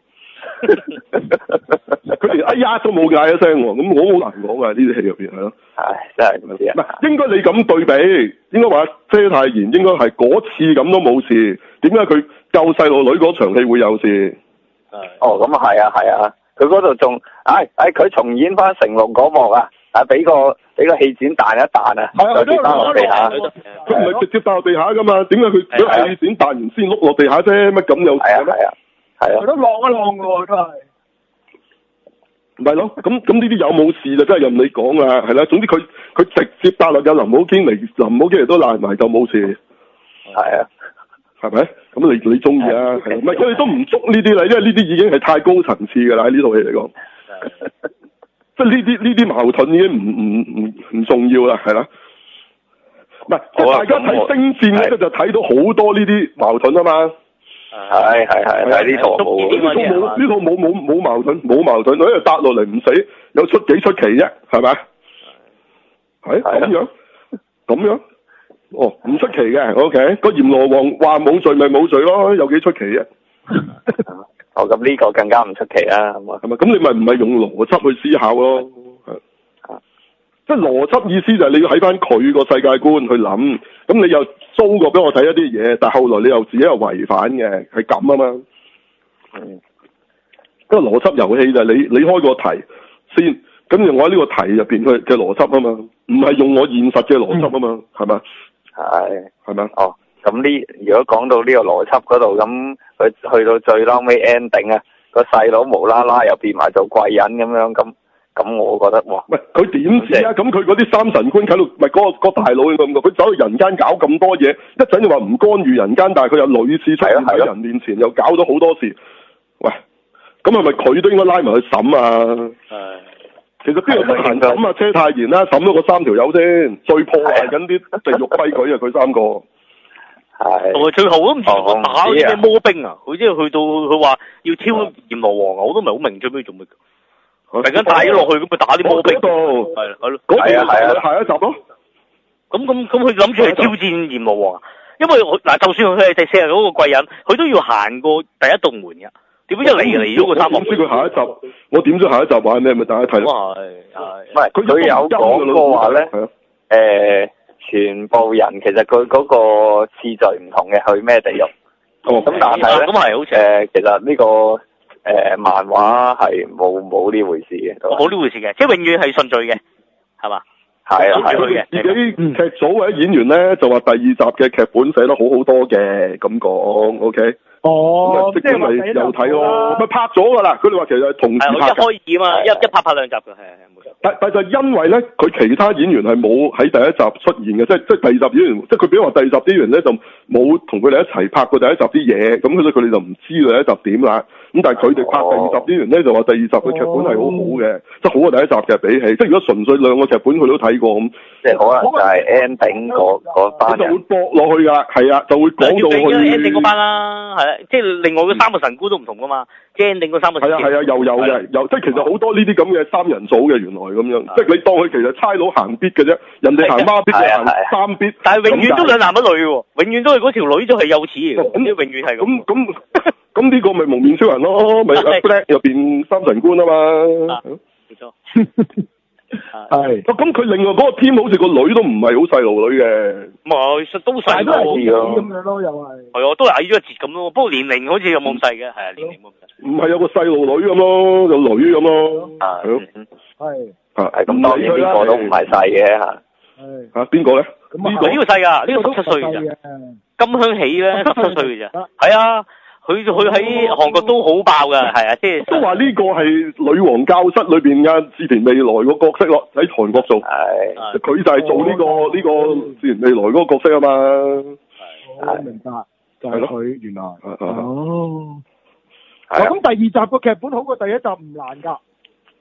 佢連哎呀都冇嗌一聲喎，咁我好難講啊！呢啲戲入邊係咯， 唉，真係咁啲啊！ 唔係應該你咁對比，應該話車太賢應該係嗰次咁都冇事，點解佢救細路女嗰場戲會有事？ 哦，咁啊係啊係啊，佢嗰度仲，唉唉，佢重演翻成龍嗰幕啊，啊俾個俾個氣墊彈一彈啊， 係跌翻落地下。 佢唔係直接彈落地下噶嘛？點解佢俾個氣墊彈完先碌落地下啫？乜咁有事咩？ 係啊係啊， 佢都浪一浪嘅喎，真係。 唔係咯，咁咁呢啲有冇事就真係任你講啦，係啦。總之佢佢直接搭落有林寶堅嚟，林寶堅嚟都爛埋就冇事。 係啊， 係咪？咁你你中意啊？係唔係？佢哋都唔捉呢啲啦，因為呢啲已經係太高層次㗎啦，喺呢套戲嚟講。即係呢啲呢啲矛盾已經唔唔唔唔重要啦，係啦。唔係，即係大家睇星戰嗰陣就睇到好多呢啲矛盾啊嘛。 係係係，但係呢套冇， 呢套冇呢套冇冇冇矛盾冇矛盾，因為搭落嚟唔死，有出幾出奇啫，係咪？係咁樣咁樣，哦唔出奇嘅 ，OK。個閻羅王話冇罪咪冇罪咯，有幾出奇啫？ 哦，咁呢個更加唔出奇啦，係嘛？ 係咪？咁你咪唔係用邏輯去思考咯？即係邏輯意思就係你要喺翻佢個世界觀去諗，咁你又租過俾我睇一啲嘢，但係後來你又自己又違反嘅，係咁啊嘛。嗯。個邏輯遊戲就係你你開個題先，跟住我喺呢個題入邊嘅嘅邏輯啊嘛，唔係用我現實嘅邏輯啊嘛，係咪？係係咪？哦， 咁呢？如果講到呢個邏輯嗰度，咁佢去到最撈尾 ending 啊，個細佬無啦啦又變埋做貴人咁樣咁。咁我覺得哇， 喂，佢點知啊？咁佢嗰啲三神官喺度，咪嗰、嗰個、嗰個大佬咁嘅，佢走去人間搞咁多嘢，一陣又話唔干預人間，但係佢有女士出現喺人面前，又搞咗好多事。喂，咁係咪佢都應該拉埋去審啊？係，其實邊度得閒審啊？車太賢啦，審咗個三條友先，最破壞緊啲地獄規矩啊！佢三個係，同埋最後都唔知佢打啲咩魔兵啊！佢即係去到佢話要挑閻羅王啊，我都唔係好明最尾做咩。突然間帶咗落去，咁咪打啲魔兵度，係係咯， 係啊係啊，下一集咯。 咁咁咁，佢諗住係挑戰閻羅王啊？因為嗱，就算佢係第四日嗰個貴人，佢都要行過第一道門嘅。點解一嚟嚟咗個三幕？ 我點知佢下一集？我點知下一集玩咩？咪大家睇咯。 係係。 唔係佢有講過話咧，誒，全部人其實佢嗰個次序唔同嘅，去咩地獄？ 哦。 咁但係咧， 咁係好似誒，其實呢個。誒、呃，漫畫係冇冇呢回事嘅， 冇呢回事嘅，即係永遠係順序嘅，係嘛？ 係啊，係佢自己劇組或者演員咧就話第二集嘅劇本寫得好好多嘅，咁講 OK。 哦， 即係咪有睇咯？咪拍咗噶啦，佢哋話其實係同時拍。 一開始啊嘛，一一拍拍兩集嘅，係係冇錯。 但但就因為咧，佢其他演員係冇喺第一集出現嘅，即係即係第二集演員，即係佢比如話第二集啲演員咧就冇同佢哋一齊拍過第一集啲嘢，咁所以佢哋就唔知第一集點啦。咁但係佢哋拍第二集啲人咧就話第二集嘅劇本係好好嘅，即係好過第一集嘅比起。即係如果純粹兩個劇本佢都睇過咁， 即係可能就係 ending 嗰嗰班人就會駁落去噶，係啊，就會講到去。 ending 嗰班啦，係啊，即係另外嗰三個神姑都唔同噶嘛，即係 ending 嗰三個。 係啊係啊，又有嘅，有即係其實好多呢啲咁嘅三人組嘅原來咁樣，即係你當佢其實差佬行必嘅啫，人哋行孖必，佢行三必， 但係永遠都兩男一女喎，永遠都係嗰條女都係幼齒嚟嘅，咁永遠係咁。 咁咁呢個咪蒙面超人咯，咪 Black 入邊三神官啊嘛， 冇錯， 係。咁佢另外嗰個 team 好似個女都唔係好細路女嘅， 唔係，其實都細個咁樣咯，又係。 係啊，都係矮咗一截咁咯，不過年齡好似又冇咁細嘅，係啊，年齡冇咁細。 唔係有個細路女咁咯，有女咁咯， 係咯， 係。 係咁當然呢個都唔係細嘅嚇。 係。 嚇邊個咧？ 呢個呢個細㗎，呢個十七歲㗎。金香喜咧，十七歲嘅啫。係啊。佢佢喺韓國都好爆噶，係啊，即係都話呢個係女王教室裏邊嘅志田未來個角色咯，喺韓國做，係，佢就係做呢個呢個志田未來嗰個角色啊嘛， 係，明白，就係佢原來， 哦， 咁第二集個劇本好過第一集唔難噶，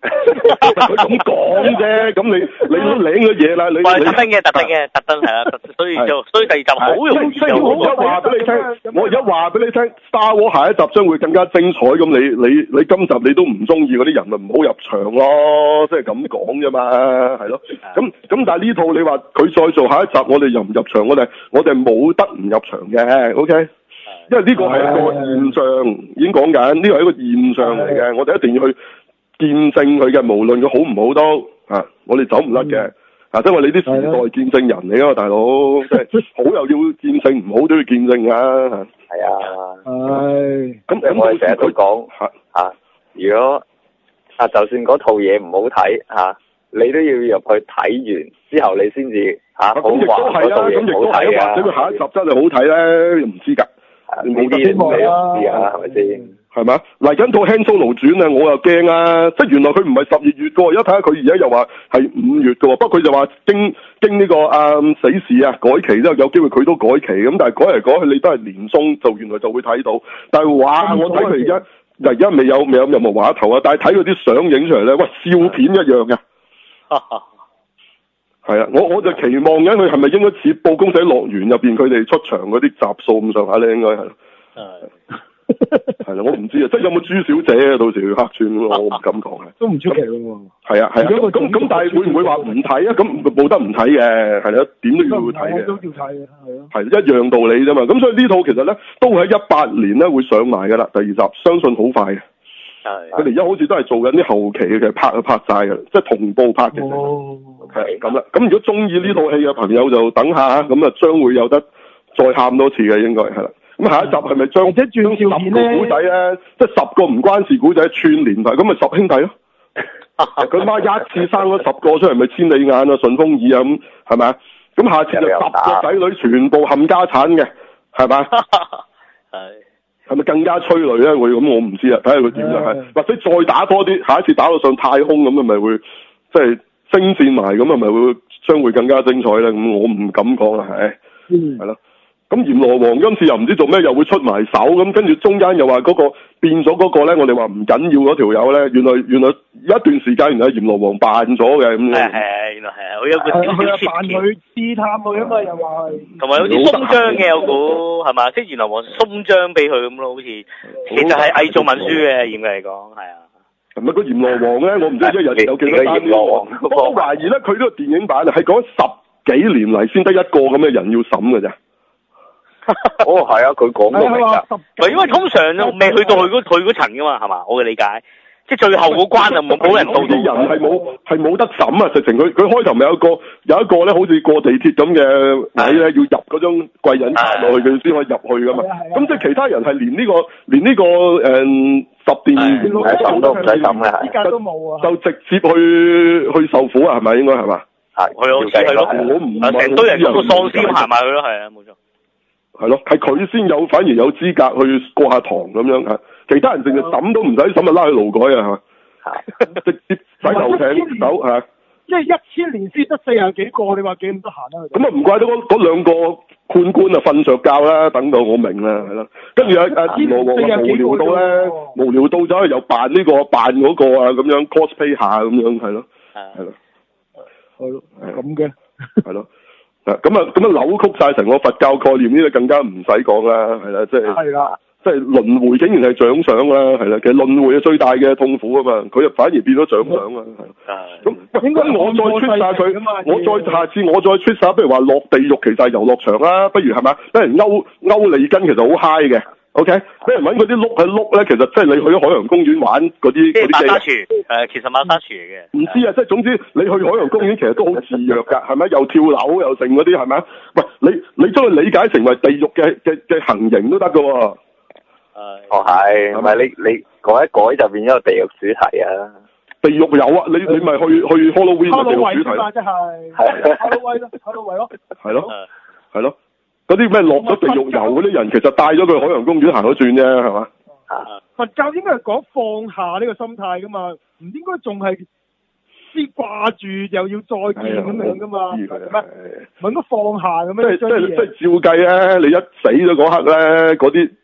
佢咁講啫，咁你你都領咗嘢啦，你我係特登嘅，特登嘅，特登係啊，所以就所以第二集好容易就我而家話俾你聽，我而家話俾你聽 ，Star Wars 下一集將會更加精彩，咁你你你今集你都唔中意嗰啲人咪唔好入場咯，即係咁講啫嘛，係咯。咁咁但係呢套你話佢再做下一集，我哋又唔入場，我哋我哋冇得唔入場嘅 ，OK？因為呢個係一個現象，已經講緊，呢個係一個現象嚟嘅，我哋一定要去見證佢嘅，無論佢好唔好都啊，我哋走唔甩嘅，啊，即係我哋啲時代見證人嚟噶嘛，大佬，即係好又要見證，唔好都要見證啊， 係啊， 係， 咁我哋成日都講嚇嚇，如果啊就算嗰套嘢唔好睇嚇，你都要入去睇完之後，你先至嚇好話嗰套嘢好睇啊， 或者佢下一集真係好睇咧，唔知㗎。 你冇啲嘢你又唔知啊，係咪先？係嘛？嚟緊套《Han Solo 傳》啊，我又驚啊！即係原來佢唔係十二月嘅喎，而家睇下佢而家又話係五月嘅喎。不過佢就話經經呢、這個啊、嗯、死侍啊改期之後，有機會佢都改期咁，但係改嚟改去你都係年中就原來就會睇到。但係話我睇佢而家而家未有未有任何話頭啊！但係睇佢啲相影出嚟咧，喂，笑片一樣嘅。係啊，我我就期望緊佢係咪應該似《布公仔樂園》入邊佢哋出場嗰啲集數咁上下咧？應該係。係。係啦，我唔知啊，即係有冇朱小姐啊？到時去客串我唔敢講嘅。 都唔出奇喎。 係啊係啊，咁咁咁，但係會唔會話唔睇啊？咁冇得唔睇嘅，係啦，點都要睇嘅。 都要睇嘅，係咯。 係一樣道理啫嘛。咁所以呢套其實咧都會喺一八年咧會上埋噶啦，第二集相信好快嘅。係。佢哋而家好似都係做緊啲後期嘅，其實拍就拍晒嘅，即係同步拍嘅。 哦。 係咁啦。咁如果中意呢套戲嘅朋友就等下，咁啊將會有得再喊多次嘅，應該係啦。咁下一集係咪將或者轉照片咧？ 十個古仔咧，即係十個唔關事古仔串連埋，咁咪十兄弟咯。佢媽一次生咗十個出嚟，咪千里眼啊、順風耳啊咁，係咪啊？咁下次就十個仔女全部冚家產嘅，係咪？係。係咪更加催淚咧？會咁我唔知啊，睇下佢點樣係，或者再打多啲，下一次打到上太空咁啊，咪會即係星戰埋咁啊，咪會將會更加精彩咧。咁我唔敢講啦，係。嗯。係咯。咁閻羅王今次又唔知做咩，又會出埋手咁，跟住中間又話嗰個變咗嗰個咧，我哋話唔緊要嗰條友咧，原來原來有一段時間原來閻羅王扮咗嘅咁樣。係係，原來係啊，佢有個小小設扮佢試探佢啊嘛，又話係。 同埋有啲鬆章嘅，我估係嘛，即係閻羅王鬆章俾佢咁咯，好似其實係偽造文書嘅，嚴格嚟講係啊。 係咪個閻羅王咧？我唔知一日有幾多單閻羅王。我懷疑咧，佢呢個電影版啊，係講十幾年嚟先得一個咁嘅人要審嘅啫。 哦，係啊，佢講到明㗎。 唔因為通常都未去到佢嗰佢嗰層㗎嘛，係嘛？我嘅理解，即係最後嗰關就冇冇人到。啲人係冇係冇得審啊！直情佢佢開頭咪有個有一個咧，好似過地鐵咁嘅位咧，要入嗰張貴人卡落去，佢先可以入去㗎嘛。咁即係其他人係連呢個連呢個誒十殿審都唔使審嘅， 依家都冇啊， 就直接去去受苦啊？係咪應該係嘛？ 係，係咯，係咯， 我唔成堆人個喪屍行埋去咯，係啊，冇錯。 係咯，係佢先有，反而有資格去過下堂咁樣嚇。其他人淨係審都唔使審，就拉去勞改啊，係嘛？直接洗頭艇走嚇。 即係一千年先得四廿幾個，你話幾咁得閒啊？ 咁啊唔怪得嗰嗰兩個判官啊瞓着覺啦，等到我明啦，係咯。跟住阿阿閻羅王無聊到咧，無聊到咗又扮呢個扮嗰個啊，咁樣 cosplay 下咁樣係咯，係咯， 係咯，咁嘅， 係咯。咁啊，咁啊扭曲晒成個佛教概念，呢個更加唔使講啦，係啦，即係，係啦，即係輪迴竟然係獎賞啦，係啦，其實輪迴係最大嘅痛苦啊嘛，佢啊反而變咗獎賞啊，係，咁應該我再出晒佢，我再下次我再出晒，不如話落地獄其實係遊樂場啦，不如係咪？俾人勾勾脷根其實好 high 嘅。O K，俾人揾嗰啲碌去碌咧，其實即係你去咗海洋公園玩嗰啲嗰啲馬沙廚，誒，其實馬沙廚嚟嘅。 唔知啊，即係總之你去海洋公園其實都好自虐㗎，係咪？又跳樓又剩嗰啲係咪？喂，你你將佢理解成為地獄嘅嘅嘅行刑都得㗎喎。誒， 哦係，係咪你你改一改就變咗個地獄主題啊？ 地獄有啊，你你咪去去 Halloween 嘅地獄主題。 即係係 Halloween 咯 ，Halloween 咯。係咯， 係咯。嗰啲咩落咗地獄遊嗰啲人，其實帶咗佢海洋公園行咗轉啫，係嘛？ 佛教應該係講放下呢個心態噶嘛，唔應該仲係先掛住又要再見咁樣噶嘛？咩？唔應該放下咁樣？ 即係即係即係照計咧，你一死咗嗰刻咧，嗰啲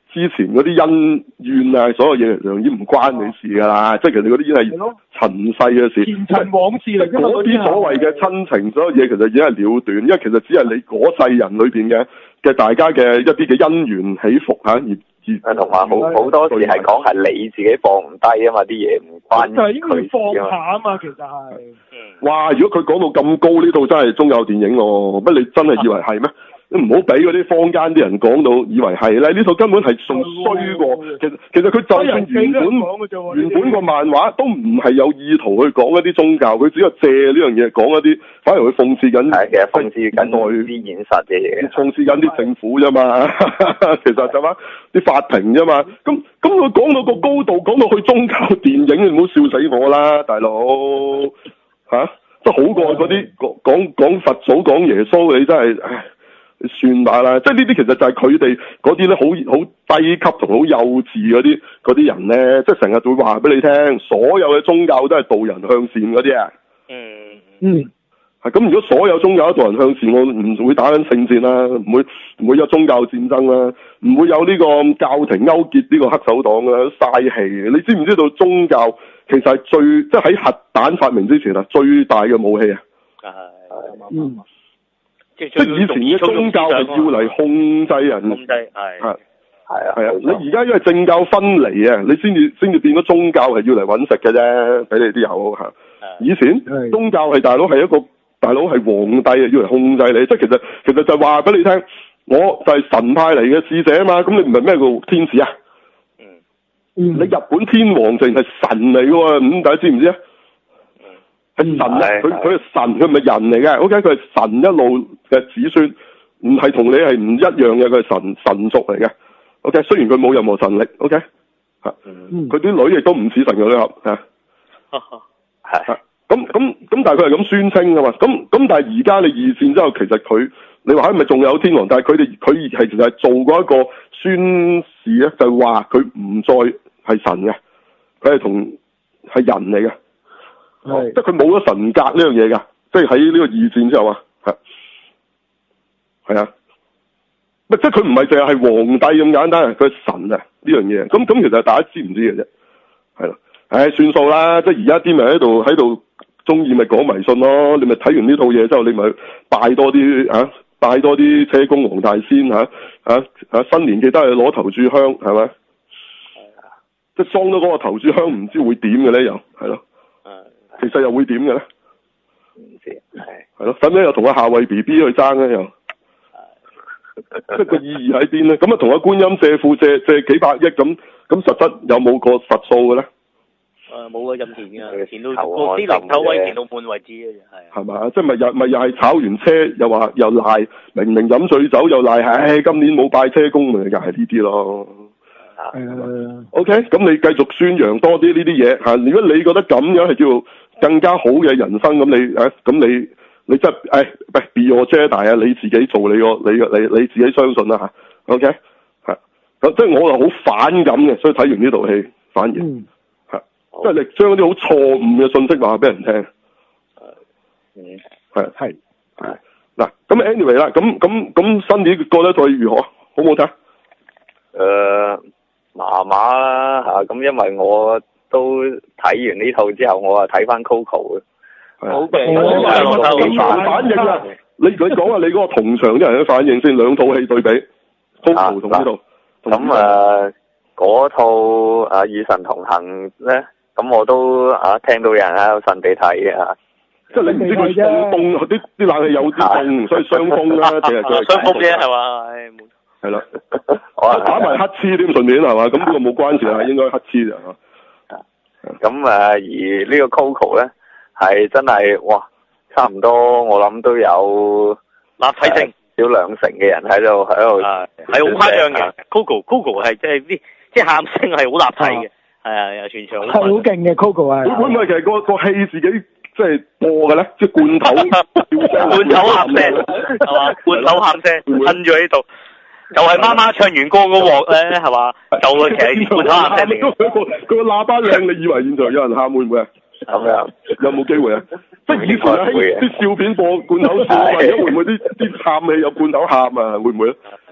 之前嗰啲恩怨啊，所有嘢其實已經唔關你事㗎啦，即係其實嗰啲已經係塵世嘅事， 前塵往事嚟㗎嘛。 嗰啲所謂嘅親情，所有嘢其實已經係了斷，因為其實只係你嗰世人裏邊嘅嘅大家嘅一啲嘅恩怨起伏嚇，而而同埋好好多時係講係你自己放唔低啊嘛，啲嘢唔關就係應該放下啊嘛，其實係。 哇！如果佢講到咁高，呢套真係宗教電影喎，乜你真係以為係咩？你唔好俾嗰啲坊間啲人講到以為係咧，呢套根本係仲衰過。其實其實佢就算原本原本個漫畫都唔係有意圖去講一啲宗教，佢只係借呢樣嘢講一啲，反而佢諷刺緊。 係其實諷刺緊內啲現實嘅嘢， 諷刺緊啲政府啫嘛。其實就話啲法庭啫嘛。咁咁佢講到個高度，講到去宗教電影，你唔好笑死我啦，大佬嚇！即係好過嗰啲講講講佛祖講耶穌，你真係唉。算吧啦，即係呢啲其實就係佢哋嗰啲咧，好好低級同好幼稚嗰啲嗰啲人咧，即係成日會話俾你聽，所有嘅宗教都係導人向善嗰啲啊。嗯嗯，係咁。如果所有宗教都導人向善，我唔會打緊聖戰啦，唔會唔會有宗教戰爭啦，唔會有呢個教廷勾結呢個黑手黨啦，嘥氣。你知唔知道宗教其實係最即係喺核彈發明之前啊，最大嘅武器啊？係嗯。即係以前嘅宗教係要嚟控制人，控制係係係啊係啊！你而家因為政教分離啊，你先至先至變咗宗教係要嚟揾食嘅啫，俾你啲友嚇。以前宗教係大佬係一個大佬係皇帝啊，要嚟控制你，即係其實其實就係話俾你聽，我就係神派嚟嘅使者啊嘛，咁你唔係咩叫天使啊？嗯嗯，你日本天皇淨係神嚟嘅喎，咁大家知唔知啊？係神啊！佢佢係神，佢唔係人嚟嘅。O K，佢係神一路嘅子孫，唔係同你係唔一樣嘅。佢係神神族嚟嘅。O K，雖然佢冇任何神力。O K，嚇，佢啲女亦都唔似神嘅女俠嚇。係。咁咁咁，但係佢係咁宣稱㗎嘛。咁咁，但係而家你二戰之後，其實佢你話係咪仲有天皇？但係佢哋佢係其實係做過一個宣示咧，就係話佢唔再係神嘅，佢係同係人嚟嘅。哦、即係佢冇咗神格呢樣嘢㗎，即係喺呢個二戰之後啊，係係啊，即係佢唔係淨係係皇帝咁簡單，佢係神啊呢樣嘢。咁咁其實大家知唔知嘅啫？係咯，唉，算數啦。即係而家啲咪喺度喺度中意咪講迷信咯。你咪睇完呢套嘢之後，你咪拜多啲啊，拜多啲車公黃大仙嚇嚇嚇，新年記得去攞頭炷香係咪？係啊，即係裝咗嗰個頭炷香，唔知會點嘅咧？又係咯。其實又會點嘅咧？唔知係係咯，使唔使又同阿夏慧 B B 去爭咧？又即係個意義喺邊咧？咁啊，同阿觀音借庫借借幾百億咁，咁實質有冇個實數嘅咧？ 誒冇啊，任填嘅，填到啲零頭位填到半為止嘅啫，係。係嘛？即係咪又咪又係炒完車又話又賴，明明飲醉酒又賴，唉，今年冇拜車公咪又係呢啲咯。係 O K，咁你繼續宣揚多啲呢啲嘢嚇。如果你覺得咁樣係叫更加好嘅人生，咁你誒咁你你真係誒唔係 be your Jedi 啊！你自己做你個你個你你自己相信啦嚇。O K 係咁，即係我又好反感嘅，所以睇完呢套戲反而係即係你將啲好錯誤嘅信息話俾人聽。係係係係嗱，咁 anyway 啦，咁咁咁新年過得再如何？好唔好睇？ 誒麻麻啦嚇，咁因為我都睇完呢套之後，我啊睇翻 Coco 嘅。 好嘅，咁反應啊！你佢講下你嗰個同場啲人嘅反應先，兩套戲對比 Coco 同呢套。 咁誒嗰套誒與神同行咧，咁我都啊聽到有人喺度神地睇嘅嚇。 即係你唔知佢凍凍啲啲冷氣有啲凍，所以傷風啦，定係佢傷風啫係嘛？唉冇。 係啦，打埋黑黐添，順便係嘛？咁呢個冇關事啊，應該黑黐啊。 咁誒，而呢個 Coco 咧係真係哇，差唔多我諗都有立體聲， 少兩成嘅人喺度喺度， 係好誇張嘅。Coco Coco 係即係啲即係喊聲係好立體嘅，係啊，有全場係好勁嘅 Coco 係。 會唔會其實個個戲自己即係播嘅咧？即係罐頭罐頭喊聲係嘛？罐頭喊聲噴住喺度。就係媽媽唱完歌嗰鑊咧，係嘛？就係其實罐頭喊聲嚟。佢個佢個喇叭靚，你以為現場有人喊會唔會啊？ 咁樣有冇機會啊？即係以前喺啲笑片播罐頭笑啊，而家會唔會啲啲喊戲有罐頭喊啊？會唔會咧？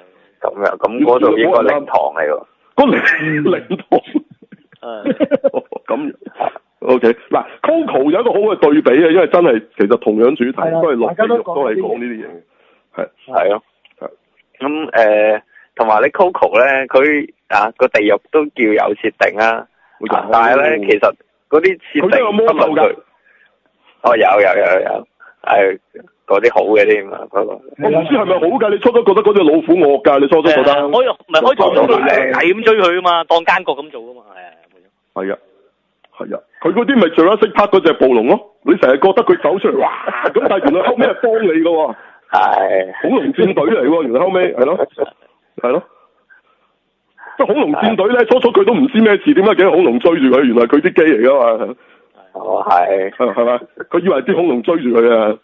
咁樣，咁嗰度應該靈堂嚟喎。 嗰靈靈堂。咁 OK 嗱 ，Coco 有一個好嘅對比啊，因為真係其實同樣主題都係落地獄，都係講呢啲嘢嘅。係係咯。咁誒，同埋你 Coco 咧，佢啊個地獄都叫有設定啊，啊但係咧其實嗰啲設定佢都有魔獸㗎。哦，有有有有，係嗰啲好嘅添啊，嗰個。 我唔知係咪好㗎？你初初覺得嗰隻老虎惡㗎？你初初覺得？ 我又唔係開頭做係咁追佢啊嘛，當奸角咁做啊嘛，係啊。係啊， 係啊，佢嗰啲咪 Jurassic Park嗰隻暴龍咯？你成日覺得佢走出嚟，哇！咁但係原來後尾係幫你㗎喎。係。恐龍戰隊嚟喎，原來後尾係咯，係咯。即係恐龍戰隊咧，初初佢都唔知咩事，點解幾隻恐龍追住佢？原來佢啲機嚟㗎嘛。 哦，係， 係係嘛？佢以為啲恐龍追住佢啊！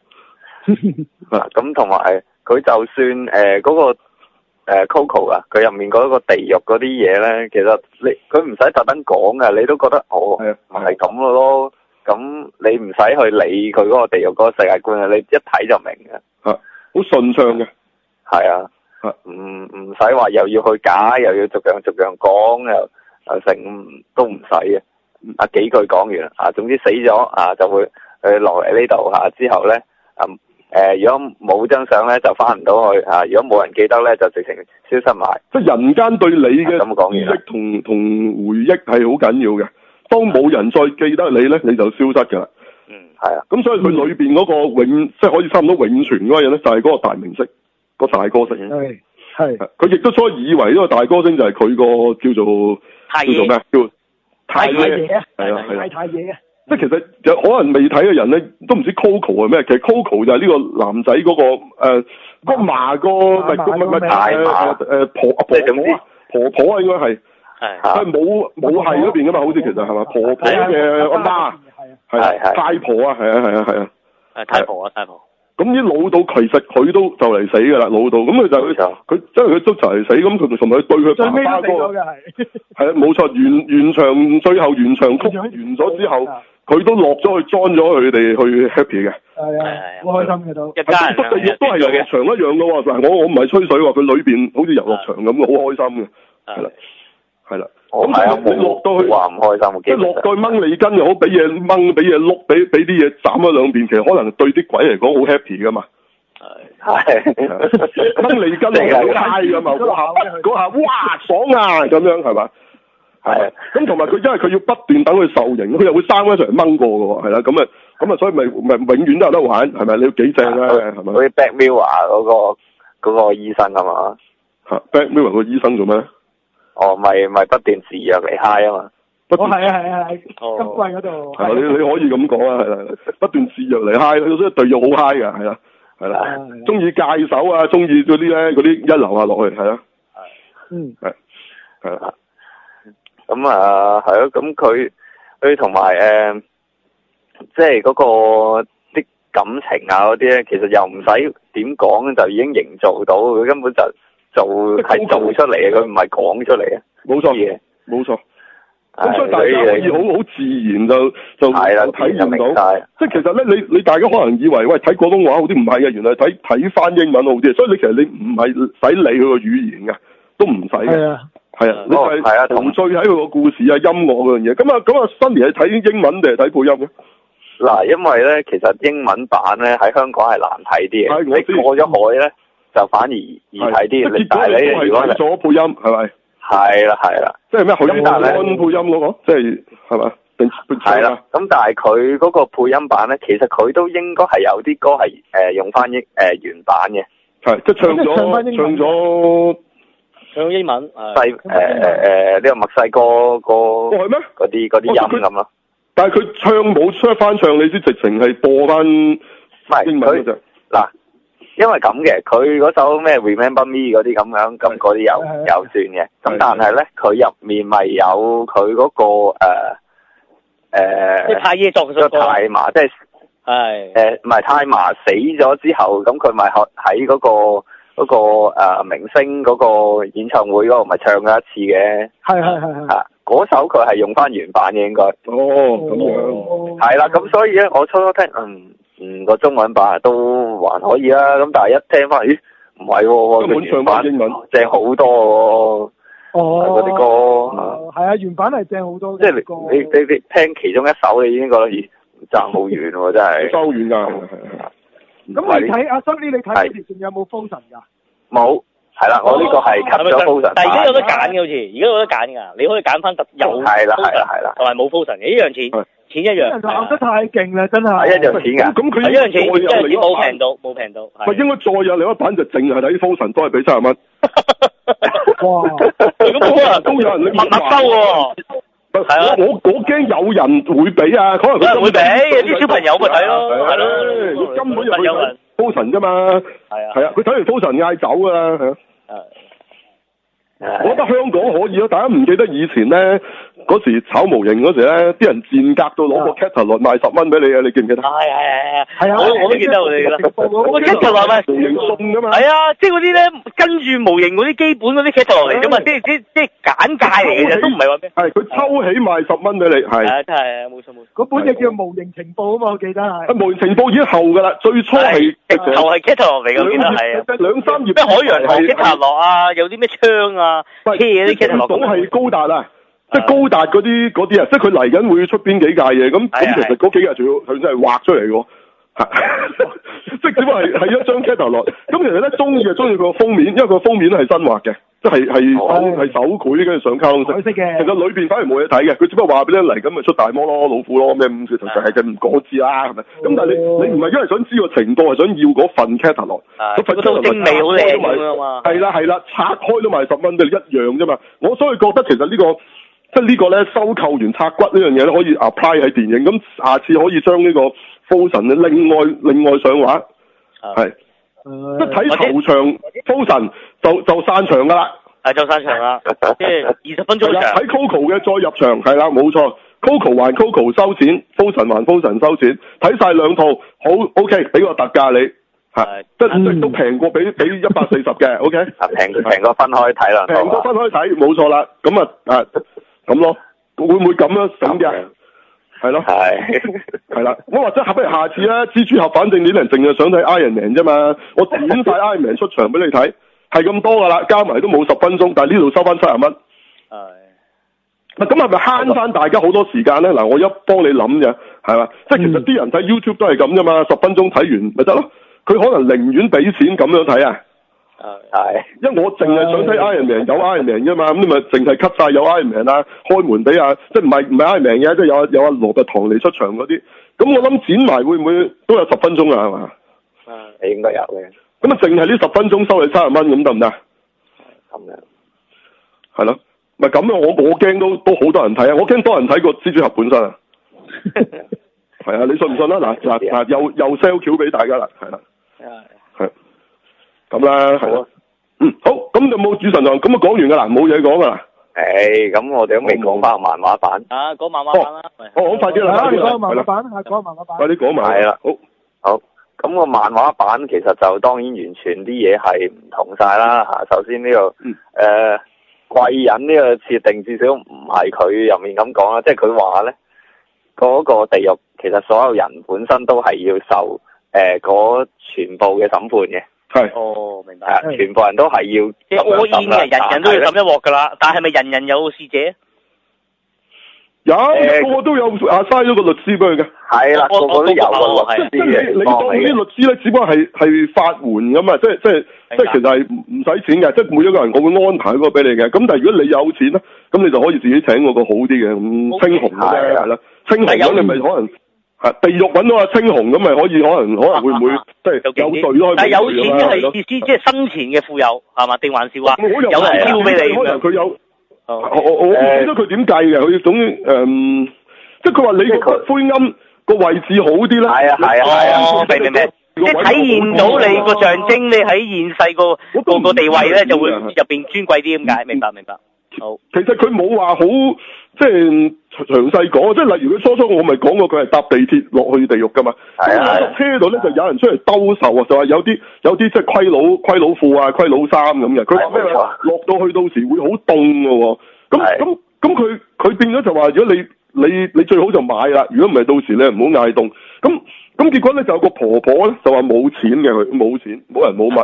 咁同埋佢就算誒嗰、呃嗰個誒、呃、Coco 啊，佢入面嗰個地獄嗰啲嘢咧，其實你佢唔使特登講㗎，你都覺得哦，係咁嘅咯。咁你唔使去理佢嗰個地獄嗰個世界觀啊，你一睇就明嘅。 係，好順暢嘅。 係啊。唔唔使話又要去解，又要逐樣逐樣講，又又成都唔使嘅。啊幾句講完啊，總之死咗啊就會誒落嚟呢度嚇，之後咧啊誒、呃、如果冇張相咧就翻唔到去啊，如果冇人記得咧就直情消失埋。即係人間對你嘅記憶同同回憶係好緊要嘅，當冇人再記得你咧，你就消失㗎啦。 嗯，係啊。咁所以佢裏邊嗰個永、嗯、即係可以差唔多永存嗰個嘢咧，就係、是、嗰個大明星，個大歌星。 係係。 佢亦都初以為呢個大歌星就係佢個叫做叫做咩叫太爺，係啊係啊， 太爺啊！ 即係其實有可能未睇嘅人咧，都唔知 Coco 係咩。其實 Coco 就係呢個男仔嗰、嗰個誒，呃嗰個嫲個咪咪咪大嫲誒婆婆婆啊婆婆啊應該係係係冇冇係嗰邊噶嘛？好似其實係嘛婆婆嘅阿媽係係太婆啊係啊係啊係啊係太婆啊太婆。 咁啲老到其實佢都就嚟死㗎啦，老到咁佢就佢佢即係佢都就嚟死，咁佢同埋佢對佢爸爸嗰個係係啊冇錯，完完場最後完場曲完咗之後，佢都落咗去 join 咗佢哋去 happy 嘅。係啊，好開心嘅都。一家人都係遊樂場一樣嘅喎，嗱我我唔係吹水喎，佢裏邊好似遊樂場咁嘅，好開心嘅，係啦，係啦。咁你你落到去話唔開心， 即係落到去掹你筋又好，俾嘢掹，俾嘢碌，俾俾啲嘢斬咗兩邊，其實可能對啲鬼嚟講好 happy 噶嘛。係係掹你筋係好 high 噶嘛，嗰下嗰下哇爽啊咁樣係嘛？係。咁同埋佢因為佢要不斷等佢受刑，佢又會生翻出嚟掹過嘅喎，係啦，咁啊咁啊，所以咪咪永遠都有得玩，係咪？你要幾正啊？係咪？ 好似 Black Mirror 嗰個嗰個醫生啊嘛。 嚇 Black Mirror 個醫生做咩？ 哦，咪咪不斷自虐嚟 high 啊嘛！ 哦，係啊，係啊，係今季嗰度。 係你你可以咁講啊，係啦，不斷自虐嚟 high，所以隊友好 high 㗎，係啦，係啦，中意戒手啊，中意嗰啲咧，嗰啲一流下落去，係啊，係，嗯，係，係啦， 咁啊，係咯，咁佢佢同埋誒，即係嗰個啲感情啊嗰啲咧，其實又唔使點講就已經營造到，佢根本就。做係做出嚟嘅，佢唔係講出嚟嘅，冇錯嘢， 冇錯。咁所以大家可以好好自然就就體驗到。即係其實咧，你你大家可能以為喂睇廣東話好啲，唔係嘅，原來睇睇翻英文好啲。所以你其實你唔係使理佢個語言嘅，都唔使嘅。係啊，係啊，你係係啊，同醉喺佢個故事啊、音樂嗰樣嘢。咁啊，咁啊，Sunny係睇英文定係睇配音嘅？ 嗱，因為咧，其實英文版咧喺香港係難睇啲嘅，你過咗海咧。就反而易睇啲，但係你如果係咗配音係咪？ 係啦係啦， 即係咩？許安配音嗰個，即係係嘛？ 係啦，咁但係佢嗰個配音版咧，其實佢都應該係有啲歌係誒用翻英誒原版嘅， 係即係唱咗唱咗唱英文， 西誒誒誒呢個墨西哥個係咩？嗰啲嗰啲音咁咯。 但係佢唱冇出翻唱，你先直情係播翻英文嗰隻嗱。因為咁嘅，佢嗰首咩 Remember Me 嗰啲咁樣，咁嗰啲有有算嘅。咁但係咧，佢入面咪有佢嗰、嗰個誒誒， 即係太爺作嘅首歌。 太嫲即係係誒，唔係太嫲死咗之後，咁佢咪喺嗰個嗰、嗰個誒、呃、明星嗰個演唱會嗰度咪唱咗一次嘅。係係係係。嗰首佢係用翻原版嘅應該。哦，咁樣。係啦，咁所以咧，我初初聽嗯。嗯，個中文版都還可以啦，咁但係一聽翻，咦， 唔係喎， 根本唱翻英文正好多喎。 哦， 嗰啲歌， 係啊，原版係正好多。 即係你你你你聽其中一首，你已經覺得咦爭好遠喎，真係。 爭好遠㗎。 咁你睇阿 Sunny，你睇嗰時仲有冇 Frozen 㗎？ 冇，係啦，我呢個係 cut 咗 Frozen。 但係而家有得揀嘅好似，而家有得揀㗎，你可以揀翻特有 Frozen， 係啦係啦係啦， 同埋冇 Frozen 嘅一樣錢，錢一樣。 鬧得太勁啦，真係。 係一樣錢㗎。 咁佢一樣錢，一樣錢冇平到，冇平到。 咪應該再有另一版就淨係睇 Frozen 都係俾三十蚊。 哇！ 咁可能都有人默默收喎。係啊， 我我驚有人會俾啊，可能佢會俾啲小朋友咪睇咯，係咯， 佢根本入去睇 Frozen 啫嘛。係啊，係啊，佢睇完 Frozen 嗌走㗎啦，係啊。我覺得香港可以咯，大家唔記得以前咧嗰時炒模型嗰時咧，啲人賤格到攞個 catalog 賣十蚊俾你啊！你記唔記得？ 係係係係啊！ 我我都記得我哋啦。個 catalog 咪模型送㗎嘛？ 係啊，即係嗰啲咧跟住模型嗰啲基本嗰啲 catalog 嚟啫嘛，即係即即係簡介嚟嘅啫，都唔係話咩。係佢抽起賣十蚊俾你，係。 係啊，真係啊，冇錯冇錯。 嗰本嘢叫模型情報啊嘛，我記得係。 模型情報已經後㗎啦，最初係直頭係 catalog 嚟㗎，我記得係啊。 兩三頁咩海洋堂 catalog 啊，有啲咩槍啊，車。 最早係高達啊，即係高達嗰啲嗰啲啊，即係佢嚟緊會出邊幾屆嘢，咁咁其實嗰幾日仲要佢真係畫出嚟嘅，即係只不過係係一張 catalog。咁其實咧中意就中意佢個封面，因為佢個封面係新畫嘅，即係係係手繪跟住上卡通色。其實裏邊反而冇嘢睇嘅，佢只不過話俾你嚟咁咪出大魔咯、老虎咯咩五條頭就係嘅唔講知啦，係咪？咁但係你你唔係因為想知個程度，係想要嗰份 catalog。嗰份 catalog 精美好靚㗎嘛。 係啦係啦，拆開都賣十蚊，你一樣啫嘛。我所以覺得其實呢個即係呢個咧收購完拆骨呢樣嘢咧，可以 apply 喺電影。咁下次可以將呢個 Frozen 咧另外另外上畫，係即係睇頭場 Frozen 就就散場㗎啦。 係就散場啦，即係二十分鐘場。 睇 Coco 嘅再入場，係啦，冇錯。Coco 還 Coco 收錢 ，Frozen 還 Frozen 收錢。睇晒兩套，好 OK，俾個特價你，係即係都平過俾俾一百四十嘅 OK。 啊平平過分開睇啦， 平過分開睇，冇錯啦。咁啊啊咁咯，會唔會咁樣省嘅？係咯， 係係啦。我或者不如下次啦，蜘蛛俠反正啲人淨係想睇 Iron Man 啫嘛，我點晒 Iron Man 出場俾你睇。係咁多噶啦，加埋都冇十分鐘，但係呢度收翻七十蚊。係。咁係咪慳翻大家好多時間咧？嗱，我一幫你諗啫，係嘛？即係其實啲人睇 YouTube 都係咁啫嘛，十分鐘睇完咪得咯。佢可能寧願俾錢咁樣睇啊。 係。 因為我淨係想睇 Iron Man 有 Iron Man 啫嘛，咁你咪淨係 cut 晒有 Iron Man 啊，開門俾啊，即係唔係唔係 Iron Man 嘅，即係有有阿羅拔唐尼出場嗰啲。咁我諗剪埋會唔會都有十分鐘啊？係嘛？ 係應該有嘅。咁啊，淨係呢十分鐘收你三十蚊咁得唔得？ 咁樣， 係咯，咪咁啊！我我驚都都好多人睇啊！我驚多人睇過蜘蛛俠本身啊！係啊，你信唔信啊？嗱嗱嗱，又又 sell 橋俾大家啦，係啦，係，咁啦，好啊，嗯，好，咁有冇主神堂？咁啊講完噶啦，冇嘢講噶啦。 誒，咁我哋都未講翻漫畫版。 啊，講漫畫版啦。 哦，好快啲啦， 快啲講漫畫版，係講漫畫版。 快啲講埋。 係啦，好，好。咁個漫畫版其實就當然完全啲嘢係唔同晒啦嚇。首先呢、呢個誒、 嗯呃、貴人呢個設定至少唔係佢入面咁講啦，即係佢話咧嗰個地獄其實所有人本身都係要受誒嗰、呃、全部嘅審判嘅。 係。 哦，明白。 係，全部人都係要即係屙煙嘅，人人都要抌一鑊㗎啦。但係咪人人有使者？ 有，個個都有啊！嘥咗個律師俾佢嘅。 係啦，個個都有個律師嘅。 你你當啲律師咧，只不過係係法援咁啊！即係即係即係其實係唔使錢嘅，即係每一個人我會安排嗰個俾你嘅。咁但係如果你有錢咧，咁你就可以自己請嗰個好啲嘅咁青紅嘅啫，係啦。青紅咁你咪可能係地獄揾到阿青紅咁咪可以可能可能會唔會即係有罪咯？ 但係有錢嘅係意思即係生前嘅富有係嘛？定還是話有人燒俾你？ 可能佢有。我我唔記得佢點計嘅，佢總之誒，即係佢話你個灰龕個位置好啲啦。 係啊係啊係啊， 明明明，即係體現到你個象徵，你喺現世個個個地位咧就會入邊尊貴啲咁解，明白明白。好， 其實佢冇話好即係詳細講，即係例如佢初初我咪講過佢係搭地鐵落去地獄噶嘛。係啊。咁車度咧就有人出嚟兜售啊，就話有啲有啲即係虧佬虧佬褲啊、虧佬衫咁嘅。佢話咩話？落到去到時會好凍㗎喎。咁咁咁佢佢變咗就話，如果你你你最好就買啦。如果唔係到時你唔好嗌凍。咁咁結果咧就有個婆婆咧就話冇錢嘅，佢冇錢冇人冇物。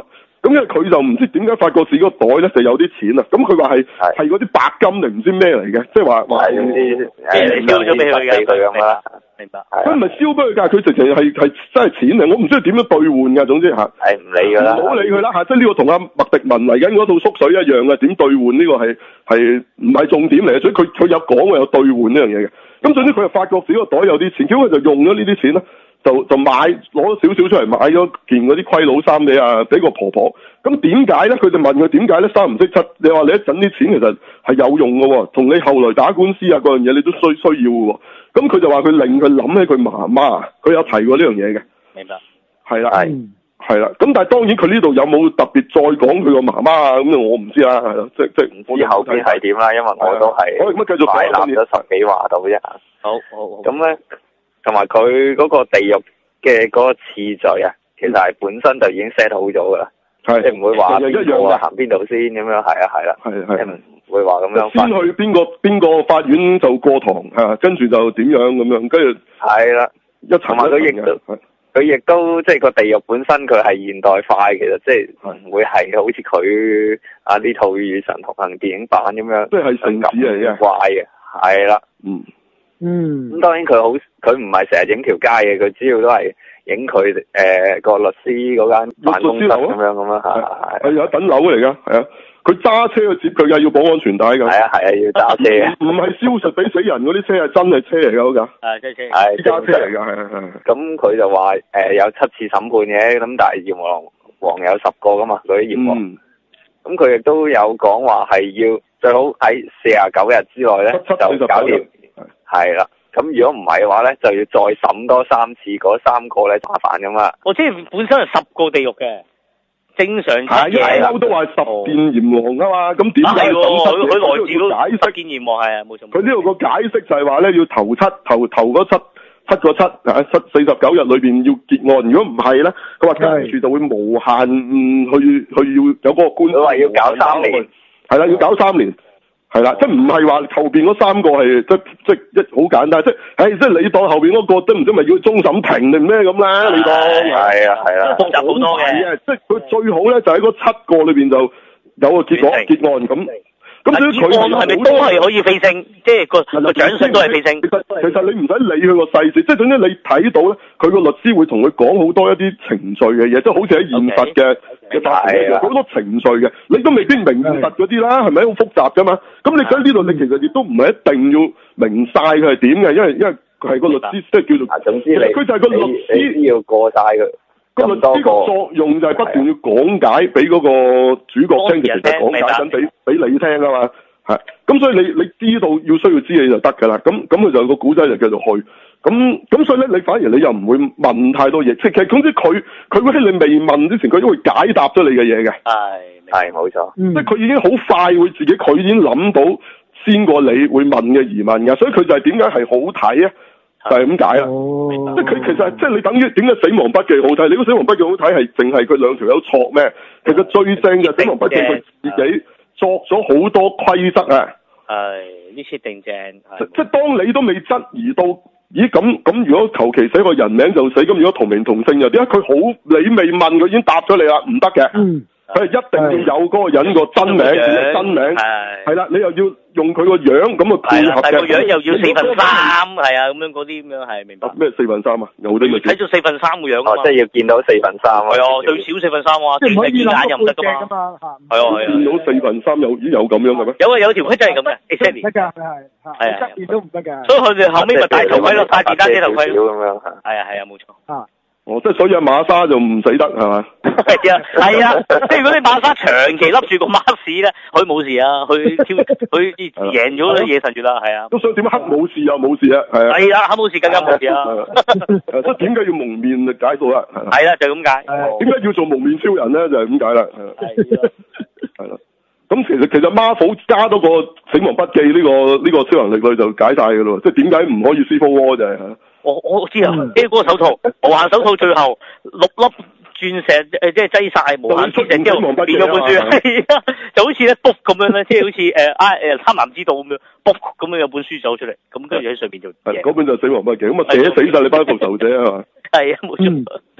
咁因為佢就唔知點解發覺自己個袋咧就有啲錢啊，咁佢話係係嗰啲白金定唔知咩嚟嘅，即係話話係啲誒燒咗俾佢嘅， 咁啦， 明白。 佢唔係燒俾佢㗎，佢直情係係真係錢啊！我唔知佢點樣兌換㗎，總之嚇。 係唔理㗎啦。 唔好理佢啦嚇，即係呢個同阿麥迪文嚟緊嗰套縮水一樣嘅，點兌換呢個係係唔係重點嚟嘅？所以佢佢有講過有兌換呢樣嘢嘅。咁總之佢又發覺自己個袋有啲錢，結果佢就用咗呢啲錢咧，就就買攞咗少少出嚟買咗件嗰啲虧佬衫俾啊俾個婆婆。咁點解咧？佢就問佢點解咧？三唔識七，你話你一陣啲錢其實係有用嘅喎，同你後來打官司啊嗰樣嘢你都需需要嘅喎。咁佢就話佢令佢諗起佢媽媽，佢有提過呢樣嘢嘅。 明白。 係啦。 係。 係啦，咁但係當然佢呢度有冇特別再講佢個媽媽啊？咁我唔知啦，係咯，即即唔知後邊係點啦，因為我都係我咁繼續擺攬咗十幾話到啫。 好好好。 咁咧，同埋佢嗰個地獄嘅嗰個次序啊，其實係本身就已經 set 好咗噶啦，即係唔會話邊個啊行邊度先咁樣，係啊係啦， 係係唔會話咁樣。 先去邊個邊個法院就過堂嚇，跟住就點樣咁樣，跟住係啦，一層一層嘅。 佢亦都即係個地獄本身，佢係現代化，其實即係唔會係好似佢啊呢套《與神同行》電影版咁樣， 即係城市嚟嘅， 怪嘅，係啦， 嗯嗯。 咁當然佢好，佢唔係成日影條街嘅，佢主要都係影佢誒個律師嗰間辦公室咁樣咁啦，係係係有一等樓嚟㗎，係啊。佢揸車去接佢㗎，要綁安全帶㗎。 係啊係啊，要揸車啊！ 唔係燒實俾死人嗰啲車係真係車嚟㗎嗰架。 係真係車。 係揸車嚟㗎，係係係。 咁佢就話誒、呃、有七次審判嘅，咁但係閻王王有十個㗎嘛，嗰啲閻王。咁佢亦都有講話係要最好喺四十九日之內咧就搞掂。係啦。咁如果唔係嘅話咧，就要再審多三次，嗰三個咧麻煩咁啦。 我即係本身係十個地獄嘅。正常係，因為都都話十殿閻王啊嘛，咁點解佢佢來自都解釋見閻王係啊，冇錯。 佢呢度個解釋就係話咧，要頭七頭頭嗰七七個七啊，七四十九日裏邊要結案，如果唔係咧，佢話跟住就會無限去去要有嗰個官。 佢話要搞三年， 係啦，要搞三年。係啦，即係唔係話後邊嗰三個係即即一好簡單，即係，唉，即係你當後邊嗰個都唔知咪叫終審庭定咩咁啦，你當係啊係啊， 複雜好多嘅， 即係佢最好咧就喺嗰七個裏邊就有個結果結案咁。咁所以佢係咪都係可以飛升？即係個個獎賞都係飛升。 其實其實你唔使理佢個細節，即係總之你睇到咧，佢個律師會同佢講好多一啲程序嘅嘢，即係好似喺現實嘅嘅法庭一樣，好多程序嘅，你都未必明實嗰啲啦，係咪好複雜噶嘛？咁你喺呢度，你其實亦都唔係一定要明晒佢係點嘅，因為因為佢係個律師，即係叫做， 總之你佢就係個律師要過晒佢。 個律師個作用就係不斷要講解俾嗰個主角聽，其實講解緊俾俾你聽啊嘛。係，咁所以你你知道要需要知你就得㗎啦。咁咁佢就有個古仔就繼續去。咁咁所以咧，你反而你又唔會問太多嘢。即係總之佢佢喺你未問之前，佢都會解答咗你嘅嘢嘅。 係係冇錯。 即係佢已經好快會自己，佢已經諗到先過你會問嘅疑問㗎。所以佢就係點解係好睇啊？就係咁解啦。即係佢其實即係你等於點解死亡筆記好睇？你個死亡筆記好睇係淨係佢兩條友錯咩？其實最正嘅死亡筆記佢自己作咗好多規則啊！ 係呢設定正， 即係當你都未質疑到，咦咁咁如果求其寫個人名就死，咁如果同名同姓又點解佢好？你未問佢已經答咗你啦，唔得嘅。嗯。佢係一定要有嗰個人個真名，真名係啦，你又要用佢個樣咁啊配合嘅。 但係個樣又要四分三，係啊，咁樣嗰啲咁樣係明白。 咩四分三啊？有啲咪睇咗四分三個樣啊嘛。 即係要見到四分三啊。係啊，最少四分三啊， 即係唔可以眼又唔得噶嘛。 係啊係啊。 見到四分三有已經有咁樣嘅咩？ 有啊，有條規則係咁嘅 exactly 得㗎，係係側面都唔得㗎。 所以佢哋後尾咪戴頭盔咯，戴電單車頭盔咯。 咁樣係啊係啊，冇錯。啊。 哦，即係所以阿馬莎就唔死得係嘛？ 係啊，係啊，即係如果你馬莎長期笠住個 mask 咧，佢冇事啊，佢挑佢贏咗啲野神月啦，係啊。 咁所以點解黑武士又冇事啊？係啊。 係啊，黑武士更加冇事啊。 即係點解要蒙面就解到啦？ 係啦，就咁解。 點解要做蒙面超人咧？就係咁解啦。係。係啦。咁其實其實 Marvel 加多個死亡筆記呢個呢個超能力佢就解晒㗎咯，即係點解唔可以 Civil War 就係嚇。 我我知啊，呢個手套無限手套最後六粒鑽石誒，即係擠晒無限鑽石之後變咗本書，係啊，就好似咧 book 咁樣咧，即係好似誒啊誒貪婪之道咁樣 book 咁樣有本書走出嚟，咁跟住喺上邊就嗰本就死亡筆記，咁啊寫死晒你班復仇者係嘛？ 係啊，冇錯。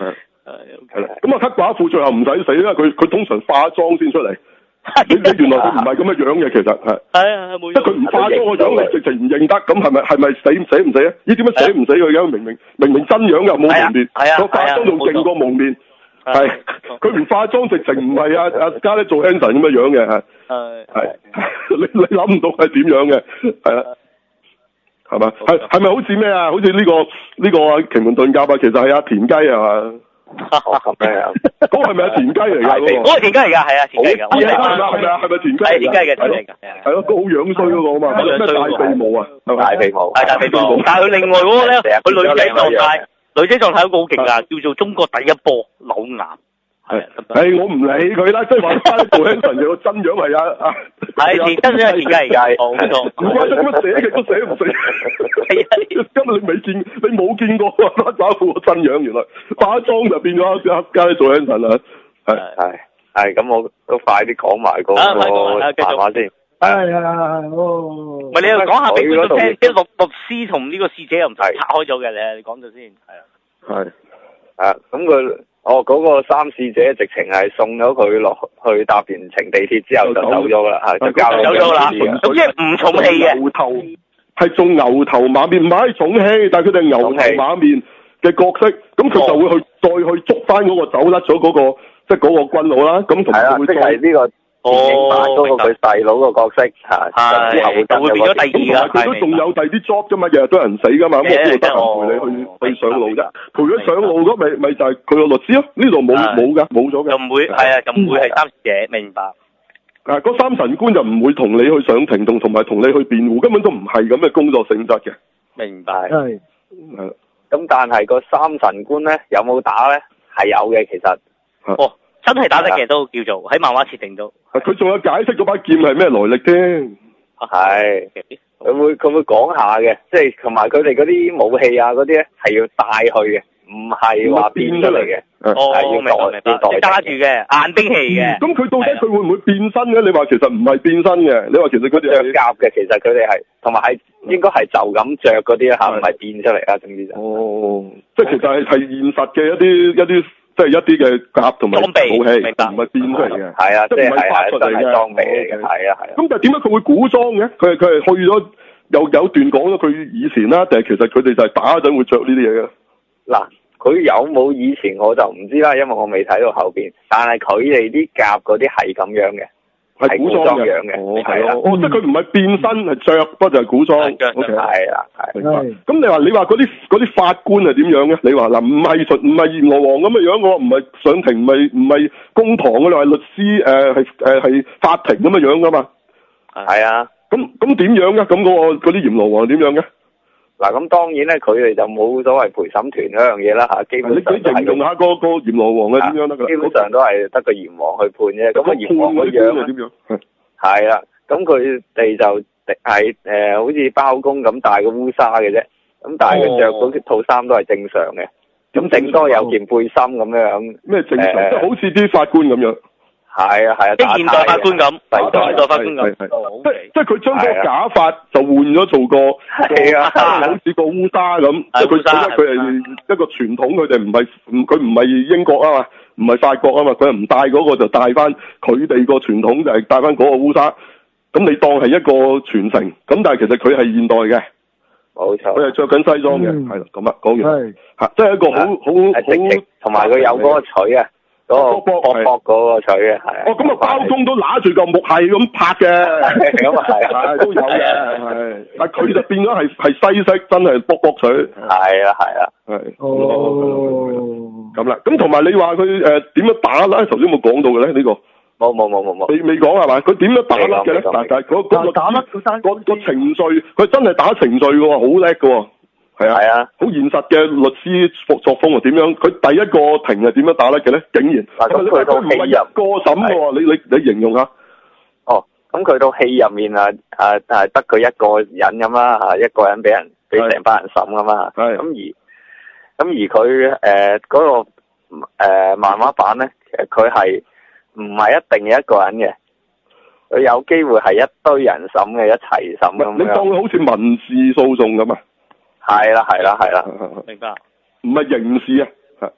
係啦，咁啊黑寡婦最後唔使死啦，佢佢通常化妝先出嚟。你你原來佢唔係咁嘅樣嘅，其實係係啊，冇。 即係佢唔化妝個樣，你直情唔認得，咁係咪係咪死唔死唔死啊？咦，點解死唔死佢嘅？明明明明真樣又冇蒙面，個化妝仲勁過蒙面，係佢唔化妝直情唔係阿阿加咧做 Hanson 咁嘅樣嘅，係係你你諗唔到係點樣嘅，係啊，係嘛？係係咪好似咩啊？好似呢個呢個啊奇門遁甲啊，其實係阿田雞係嘛？ 咁咩啊？ 嗰個係咪阿田雞嚟㗎？嗰個田雞嚟㗎，係啊，田雞嚟㗎。 係咪係咪係咪田雞？ 係田雞嘅，田雞嘅。 係咯，個好樣衰嗰個啊嘛，咩大鼻毛啊？ 大鼻毛， 係大鼻毛。但係佢另外嗰個咧，佢女仔狀態，女仔狀態嗰個好勁㗎，叫做中國第一波柳岩。係， 誒我唔理佢啦，即係話翻做 Hanson 嘅個真樣係啊啊， 係田真樣係田雞嚟㗎，冇錯。 唔怪得咁樣寫嘅都寫唔死，係啊，今日你未見，你冇見過黑寡婦個真樣，原來化妝就變咗阿加咧做 Hanson 啦，係係係，咁我都快啲講埋嗰個漫畫先。 係啊，哦。 唔係你又講下俾觀眾聽，即係律律師同呢個使者又唔係拆開咗嘅咧，你講咗先，係啊。 係。 啊，咁佢。哦，嗰、那個三使者直情係送咗佢落去搭完程地鐵之後就走咗啦，係就交走咗啦。咁即係唔重氣嘅， 牛頭係做牛頭馬面，唔係重氣，但係佢哋牛頭馬面嘅角色，咁佢就會去、哦、再去捉翻嗰個走甩咗嗰個，即係嗰個軍佬啦。咁同埋會即係呢個電影版嗰個佢細佬個角色嚇，之後會就會變咗第二啦。佢都仲有第二啲 job 啫嘛，日日都有人死噶嘛，咁我邊度得閒陪你去、哦、去上路啫？陪佢上路嗰咪咪就係佢個律師咯。呢度冇冇㗎，冇咗嘅。就唔會係啊，就唔會係三使者，明白。啊，嗰三神官就唔會同你去上庭同同埋同你去辯護，根本都唔係咁嘅工作性質嘅。明白。係。係。咁但係個三神官咧有冇打咧？係有嘅，其實。哦。真係打得嘅都叫做喺漫畫設定到，佢仲有解釋嗰把劍係咩來歷添？係，佢會佢會講下嘅，即係同埋佢哋嗰啲武器啊嗰啲咧係要帶去嘅，唔係話變出嚟嘅。哦，明白明白，即係揸住嘅硬兵器嘅。咁佢到底佢會唔會變身嘅？你話其實唔係變身嘅，你話其實佢哋着甲嘅，其實佢哋係同埋係應該係就咁着嗰啲嚇，唔係變出嚟啊，總之就。哦，即係其實係係現實嘅一啲一啲。即係一啲嘅甲同埋武器，唔係變出嚟嘅，係啊，即係唔係發出嚟嘅裝備嚟嘅，係啊係啊。咁但係點解佢會古裝嘅？佢係佢係去咗有有段講咗佢以前啦，定係其實佢哋就係打嗰陣會着呢啲嘢嘅？嗱，佢有冇以前我就唔知啦，因為我未睇到後邊。但係佢哋啲甲嗰啲係咁樣嘅。係古裝樣嘅，哦係咯，哦即係佢唔係變身係着，不過就係古裝，係啦係。咁你話你話嗰啲嗰啲法官係點樣嘅？你話嗱唔係純唔係閻羅王咁嘅樣，我唔係上庭，唔係唔係公堂嘅，你話律師誒係誒係法庭咁嘅樣噶嘛？係啊。咁咁點樣嘅？咁嗰個嗰啲閻羅王點樣嘅？嗱，咁當然咧，佢哋就冇所謂陪審團嗰樣嘢啦嚇，基本上你形容下個個閻羅王係點樣得㗎？基本上都係得個閻王去判啫。咁個閻王個樣係點樣？係啦，咁佢哋就係誒好似包公咁戴個烏紗嘅啫。咁但係佢着嗰套衫都係正常嘅。咁頂多有件背心咁樣。咩正常？即係好似啲法官咁樣。係啊係啊，啲現代法官咁，現代法官咁，即係即係佢將個假髮就換咗做個，係啊，好似個烏紗咁，即係佢覺得佢係一個傳統，佢哋唔係唔佢唔係英國啊嘛，唔係法國啊嘛，佢係唔戴嗰個就戴翻佢哋個傳統就係戴翻嗰個烏紗，咁你當係一個傳承，咁但係其實佢係現代嘅，冇錯，佢係着緊西裝嘅，係啦，咁啊講完，嚇，即係一個好好好，同埋佢有嗰個錘啊。嗰個卜卜嗰個錘嘅係哦，咁啊包公都揦住嚿木係咁拍嘅，咁啊係係都有嘅，係，但佢就變咗係係西式，真係卜卜錘，係啊係啊，係哦咁啦，咁同埋你話佢誒點樣打咧？頭先冇講到嘅咧呢個，冇冇冇冇冇，未未講係嘛？佢點樣打甩嘅咧？但係嗰嗰個打甩個個程序，佢真係打程序嘅喎，好叻嘅喎。係啊，係啊，好現實嘅律師作作風啊，點樣？佢第一個庭係點樣打甩嘅咧？竟然，咁佢套戲入個審嘅喎，你你你形容下。哦，咁佢套戲入面啊啊係得佢一個人咁啦嚇，一個人俾人俾成班人審咁嘛。係。咁而咁而佢誒嗰個誒、呃、漫畫版咧，其實佢係唔係一定一個人嘅，佢有機會係一堆人審嘅，一齊審咁樣。你當佢好似民事訴訟咁啊？係啦，係啦，係啦，明白。唔係刑事啊，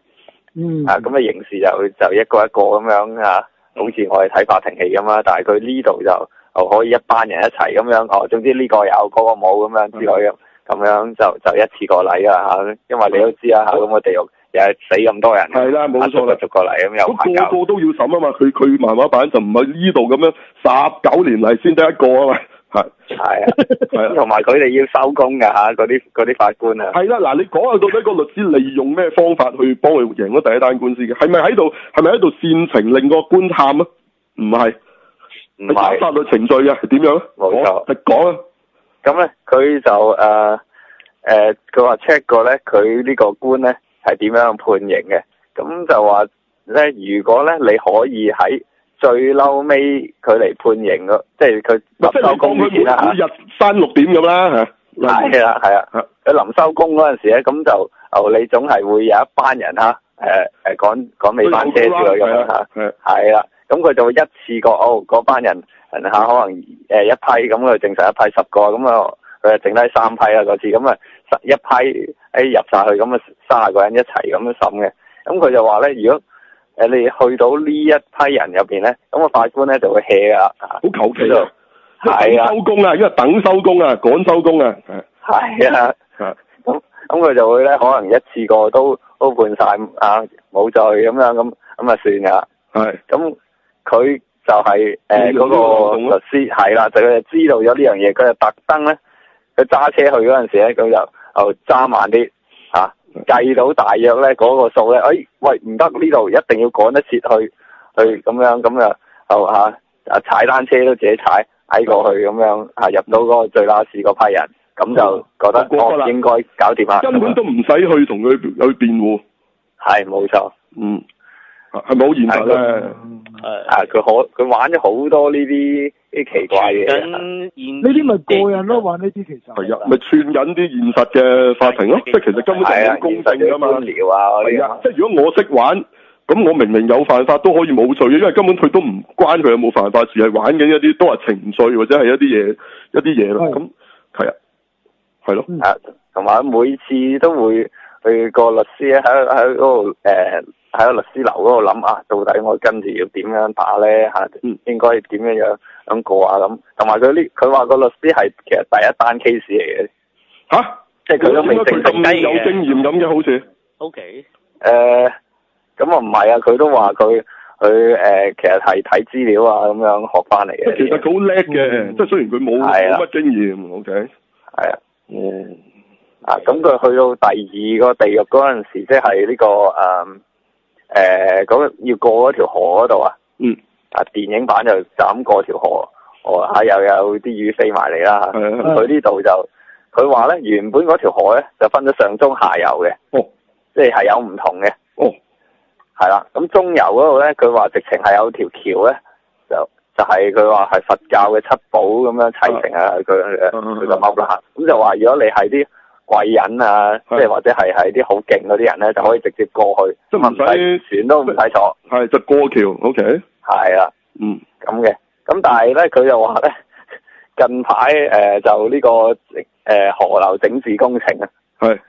嗯。 啊，咁啊刑事就就一個一個咁樣啊，好似我哋睇法庭戲咁啦，但係佢呢度就就可以一班人一齊咁樣，哦，總之呢個有嗰、嗰個冇咁樣之類咁，咁樣就就一次過嚟啊嚇，因為你都知啊嚇，咁個地獄又係死咁多人， 係啦，冇錯啦， 逐個嚟咁又排搞，個個都要審啊嘛，佢佢漫畫版就唔係呢度咁樣十九年嚟先得一個啊嘛。係係啊，係啊， 同埋佢哋要收工㗎嚇，嗰啲嗰啲法官啊。 係啦，嗱，你講下到底個律師利用咩方法去幫佢贏咗第一單官司嘅？係咪喺度？係咪喺度煽情令個官喊啊？唔係， 唔係法律程序啊？係點樣？ 冇錯， 你講啊。 咁咧，佢就誒誒，佢、呃、話 check 過咧，佢呢個官咧係點樣判刑嘅？咁就話咧，如果咧你可以喺最嬲尾佢嚟判刑咯，即係佢臨收工之前啦嚇， 每日三六點咁啦嚇， 係啊係啊，佢臨收工嗰陣時咧，咁就哦你總係會有一班人嚇，誒誒趕趕尾班車之類咁樣嚇，係啦，咁佢就會一次過哦嗰班人人嚇可能誒一批咁佢淨成一批十個，咁啊佢就剩低三批啦嗰次，咁啊十一批誒入晒去，咁啊卅個人一齊咁樣審嘅，咁佢就話咧如果誒，你去到呢一批人入邊咧，咁個法官咧就會 hea 啊，好求其啊，係啊，收工啊，因為等收工啊，趕收工啊， 係啊，咁咁佢就會咧，可能一次過都都判晒啊，冇罪咁樣，咁咁啊算噶啦，係，咁佢就係誒嗰個律師係啦，就佢就知道咗呢樣嘢，佢就特登咧，佢揸車去嗰陣時咧，佢就就揸慢啲吓。計到大約咧嗰、那個數咧，哎喂唔得呢度一定要趕得切去去咁樣咁啊，就嚇啊踩單車都自己踩喺過去咁樣啊入到嗰個最拉屎嗰批人，咁就覺得我、哦、應該搞掂啦， 根本都唔使去同佢去辯護，係冇錯， 嗯，係咪好現實咧？ 係啊，佢可佢玩咗好多呢啲啲奇怪嘅， 呢啲咪個人咯，玩呢啲其實係啊，咪串緊啲現實嘅法庭咯，即係其實根本就冇公正噶嘛， 係啊， 係啊，即係如果我識玩，咁我明明有犯法都可以冇罪嘅，因為根本佢都唔關佢有冇犯法事，係玩緊一啲都係程序或者係一啲嘢一啲嘢咯，咁係啊，係咯， 啊，同埋每次都會去個律師喺喺嗰度誒。喺個律師樓嗰度諗啊，到底我跟住要點樣打咧嚇？嗯，應該點樣樣咁過啊咁。同埋佢呢，佢話個律師係其實第一單 case 嚟嘅。吓、啊？即係佢都未正式咁有經驗咁嘅好似。 O K。 誒，咁啊唔係啊，佢都話佢佢誒其實係睇資料啊咁樣學翻嚟嘅。 其實佢好叻嘅，即係雖然佢冇冇乜經驗。O K。係啊。嗯。 啊，咁佢去到第二個地獄嗰陣時，即係呢個誒。嗯誒、呃，嗰要過嗰條河嗰度啊，嗯，啊電影版就就咁過條河，哦吓又有啲魚飛埋嚟啦，佢呢度就佢話咧原本嗰條河咧就分咗上中下游嘅，哦，即係係有唔同嘅，哦，係啦，咁中游嗰度咧佢話直情係有條橋咧，就就係佢話係佛教嘅七寶咁樣砌成啊，佢佢就踎啦，咁就話如果你係啲貴人啊，即係或者係係啲好勁嗰啲人咧，就可以直接過去，即係唔使船都唔使坐， 係就過橋 ，OK， 係啦，嗯，咁嘅，咁但係咧佢就話咧，近排誒、呃、就呢、這個誒、呃、河流整治工程啊，係，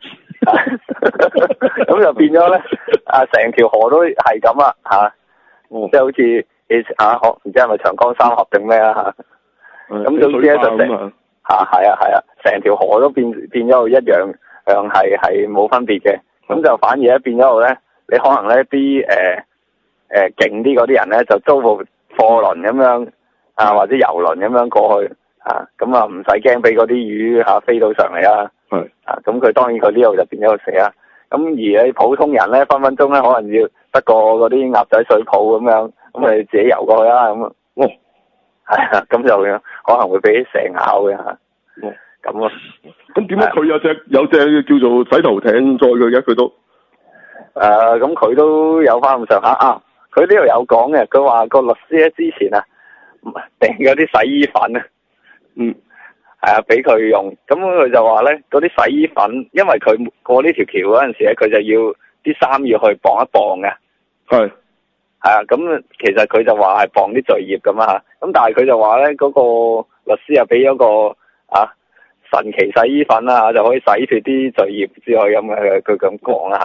咁就變咗咧，啊成條河都係咁啦吓，即係好似以前啊，唔知係咪長江三峽定咩啊吓，咁總之咧就成。啊，係啊，係啊，成條河都變變咗一樣，樣係係冇分別嘅。咁就反而咧變咗咧，你可能咧啲誒誒勁啲嗰啲人咧就租部貨輪咁樣啊，或者遊輪咁樣過去啊，咁啊唔使驚俾嗰啲魚嚇、啊、飛到上嚟啦。係啊，咁佢當然佢呢度就變咗個死啦。咁而你普通人咧分分鐘咧可能要得個嗰啲鴨仔水泡咁樣，咁你自己遊過去啦咁。哦。係啊，咁就可能會俾蛇咬嘅嚇。哦，咁啊， 咁點解佢有隻有隻叫做洗頭艇載佢嘅？佢都誒，咁、呃、佢都有翻咁上下啊！佢呢度有講嘅，佢話個律師咧之前啊訂嗰啲洗衣粉啊，嗯，係啊，俾佢用。咁佢就話咧，嗰啲洗衣粉，因為佢過呢條橋嗰陣時咧，佢就要啲衫要去磅一磅嘅。係。係啊，咁其實佢就話係磅啲罪孽咁啊，咁但係佢就話咧，嗰、那個律師又俾咗個啊神奇洗衣粉啦，就可以洗脫啲罪孽之類咁嘅，佢咁講啦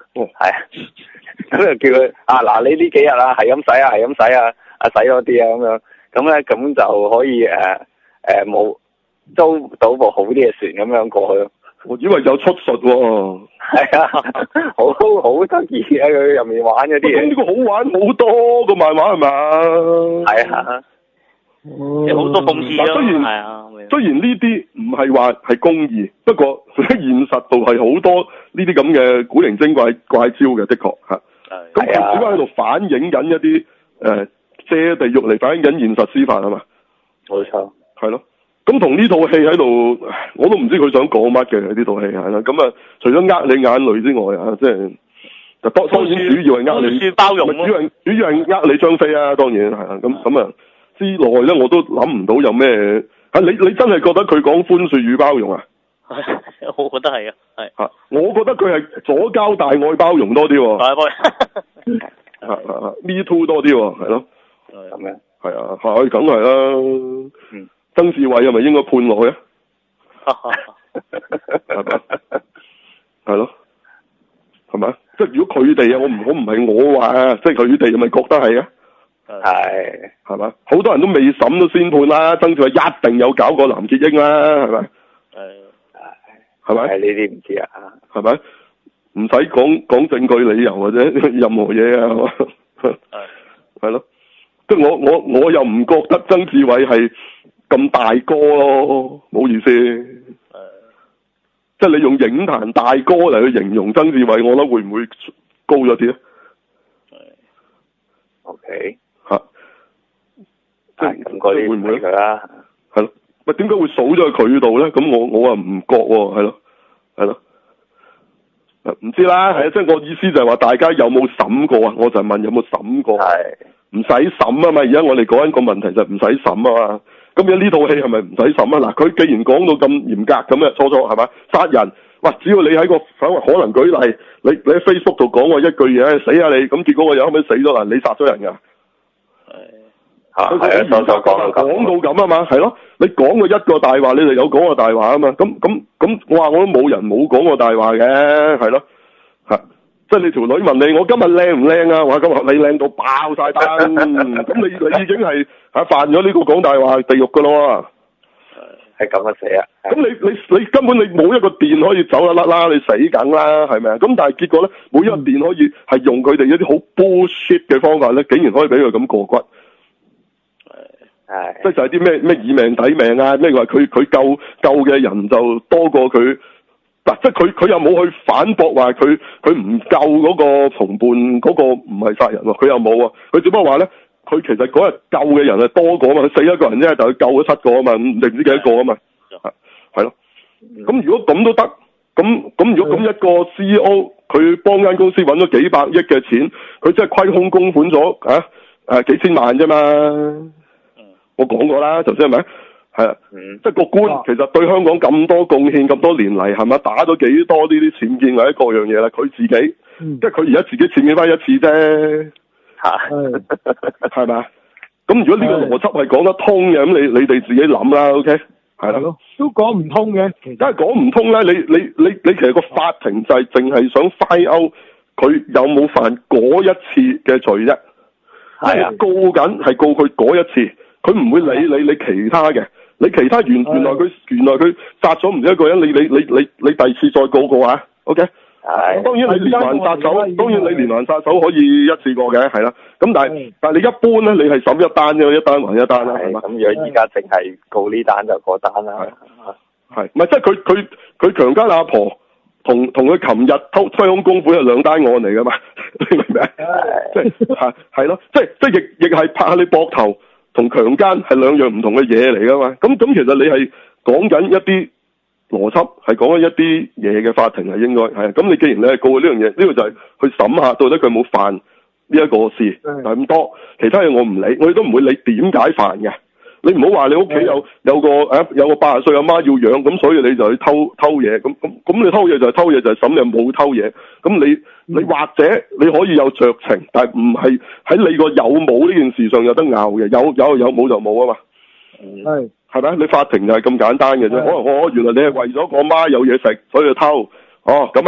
哦， 係啊，咁就叫佢啊嗱，你呢幾日啊係咁使啊係咁使啊，啊使多啲啊咁樣，咁咧咁就可以誒誒冇租到部好啲嘅船咁樣過去咯。 我以為有出術喎。 係啊，好好得意啊！佢入面玩嗰啲嘢。咁呢個好玩好多個漫畫係嘛？ 係啊。 有好多諷刺咯。 雖然係啊， 雖然呢啲唔係話係公義，不過喺現實度係好多呢啲咁嘅古靈精怪怪招嘅，的確嚇。咁佢只不過喺度反映緊一啲誒、呃、借地獄嚟反映緊現實司法係嘛？ 冇錯。係咯。咁同呢套戲喺度，我都唔知佢想講乜嘅呢套戲係啦。咁啊，除咗呃你眼淚之外啊，即係就當當然主要係呃你， 包容咯。 主要係主要係呃你張飛啊，當然係啦。咁咁啊之內咧，我都諗唔到有咩啊！你你真係覺得佢講寬恕與包容啊？ 我覺得係啊，係。 嚇！我覺得佢係左膠大愛包容多啲喎。 大愛。 嚇嚇嚇 Me Too 多啲喎，係咯。 係咁樣。 係啊，係梗係啦。 嗯。 曾志偉係咪應該判落去啊？係咪？係咯，係咪？即係如果佢哋啊，我唔我唔係我話啊，即係佢哋係咪覺得係啊？ 係， 係嘛？好多人都未審都先判啦，曾志偉一定有搞過藍潔瑛啦，係咪？係，係咪？ 係呢啲唔知啊， 係咪？唔使講講證據理由或者任何嘢啊，係嘛？係，係咯，即係我我我又唔覺得曾志偉係咁大哥咯，唔好意思。誒，即係你用影壇大哥嚟去形容曾志偉，我覺得會唔會高咗啲咧？係，OK，嚇，即係咁嗰啲會唔會佢啦？係咯，喂，點解會數咗喺佢度咧？咁我我啊唔覺喎，係咯，係咯，唔知啦，係啊，即係我意思就係話大家有冇審過啊？我就問有冇審過？係，唔使審啊嘛！而家我哋講緊個問題就唔使審啊嘛。咁樣呢套戲係咪唔使審啊？嗱，佢既然講到咁嚴格咁啊，初初係咪殺人？哇！只要你喺個可能舉例，你你喺 Facebook 度講過一句嘢，死下你，咁結果個人後尾死咗啦，你殺咗人㗎？係嚇，係啊，就就講到講到咁啊嘛，係咯，你講過一個大話，你就有講過大話啊嘛，咁咁咁，我話我都冇人冇講過大話嘅，係咯，嚇，即係你條女問你，我今日靚唔靚啊？話今日你靚到爆晒燈，咁你你已經係嚇犯咗呢個講大話地獄㗎咯。係咁啊死啊！咁你你你根本你冇一個電可以走得甩啦，你死梗啦，係咪啊？咁但係結果咧，冇一個電可以係用佢哋一啲好 bullshit 嘅方法咧，竟然可以俾佢咁過骨。係，即係就係啲咩咩以命抵命啊？咩話佢佢救救嘅人就多過佢嗱，即係佢佢又冇去反駁話佢佢唔救嗰個同伴嗰個唔係殺人喎，佢又冇啊，佢只不過話咧。佢其實嗰日救嘅人係多過啊嘛，佢死一個人啫，但係佢救咗七個啊嘛，唔定唔知幾多個啊嘛，係係咯。咁如果咁都得，咁咁如果咁一個 C E O 佢幫間公司揾咗幾百億嘅錢，佢真係虧空公款咗啊誒幾千萬啫嘛。我講過啦，頭先係咪？係啊，即係個官其實對香港咁多貢獻，咁多年嚟係咪打咗幾多呢啲僭建或者各樣嘢啦？佢自己，即係佢而家自己僭建翻一次啫。係，係嘛？咁如果呢個邏輯係講得通嘅，咁你你哋自己諗啦 ，OK？係啦， 都講唔通嘅，其實梗係講唔通啦。你你你你其實個法庭就係淨係想 find out 佢有冇犯嗰一次嘅罪啫。係啊，告緊係告佢嗰一次，佢唔會理你你其他嘅。你其他原原來佢原來佢殺咗唔止一個人，你你你你你第二次再告過啊 ？OK？係，當然你連環殺手，當然你連環殺手可以一次過嘅，係啦。咁但係但係你一般咧，你係審一單啫，一單還一單啦，係嘛？咁如果依家淨係告呢單就嗰單啦，係，唔係即係佢佢佢強姦阿婆，同同佢琴日偷推空公款係兩單案嚟噶嘛？你明唔明啊？即係係係咯，即係即係亦亦係拍下你膊頭同強姦係兩樣唔同嘅嘢嚟噶嘛？咁咁其實你係講緊一啲。邏輯係講緊一啲嘢嘅法庭係應該係，咁你既然你係告佢呢樣嘢，呢、呢個就係去審下到底佢冇犯呢一個事，係咁多，其他嘢我唔理，我亦都唔會理點解犯嘅。你唔好話你屋企有有個誒有個八十歲阿媽要養，咁所以你就去偷偷嘢，咁咁咁你偷嘢就係偷嘢，就係審你冇偷嘢，咁你你或者你可以有酌情，但係唔係喺你個有冇呢件事上有得拗嘅，有有有冇就冇啊嘛。係。係咪？你法庭就係咁簡單嘅啫。可能我原來你係為咗個媽有嘢食，所以就偷。哦，咁啊，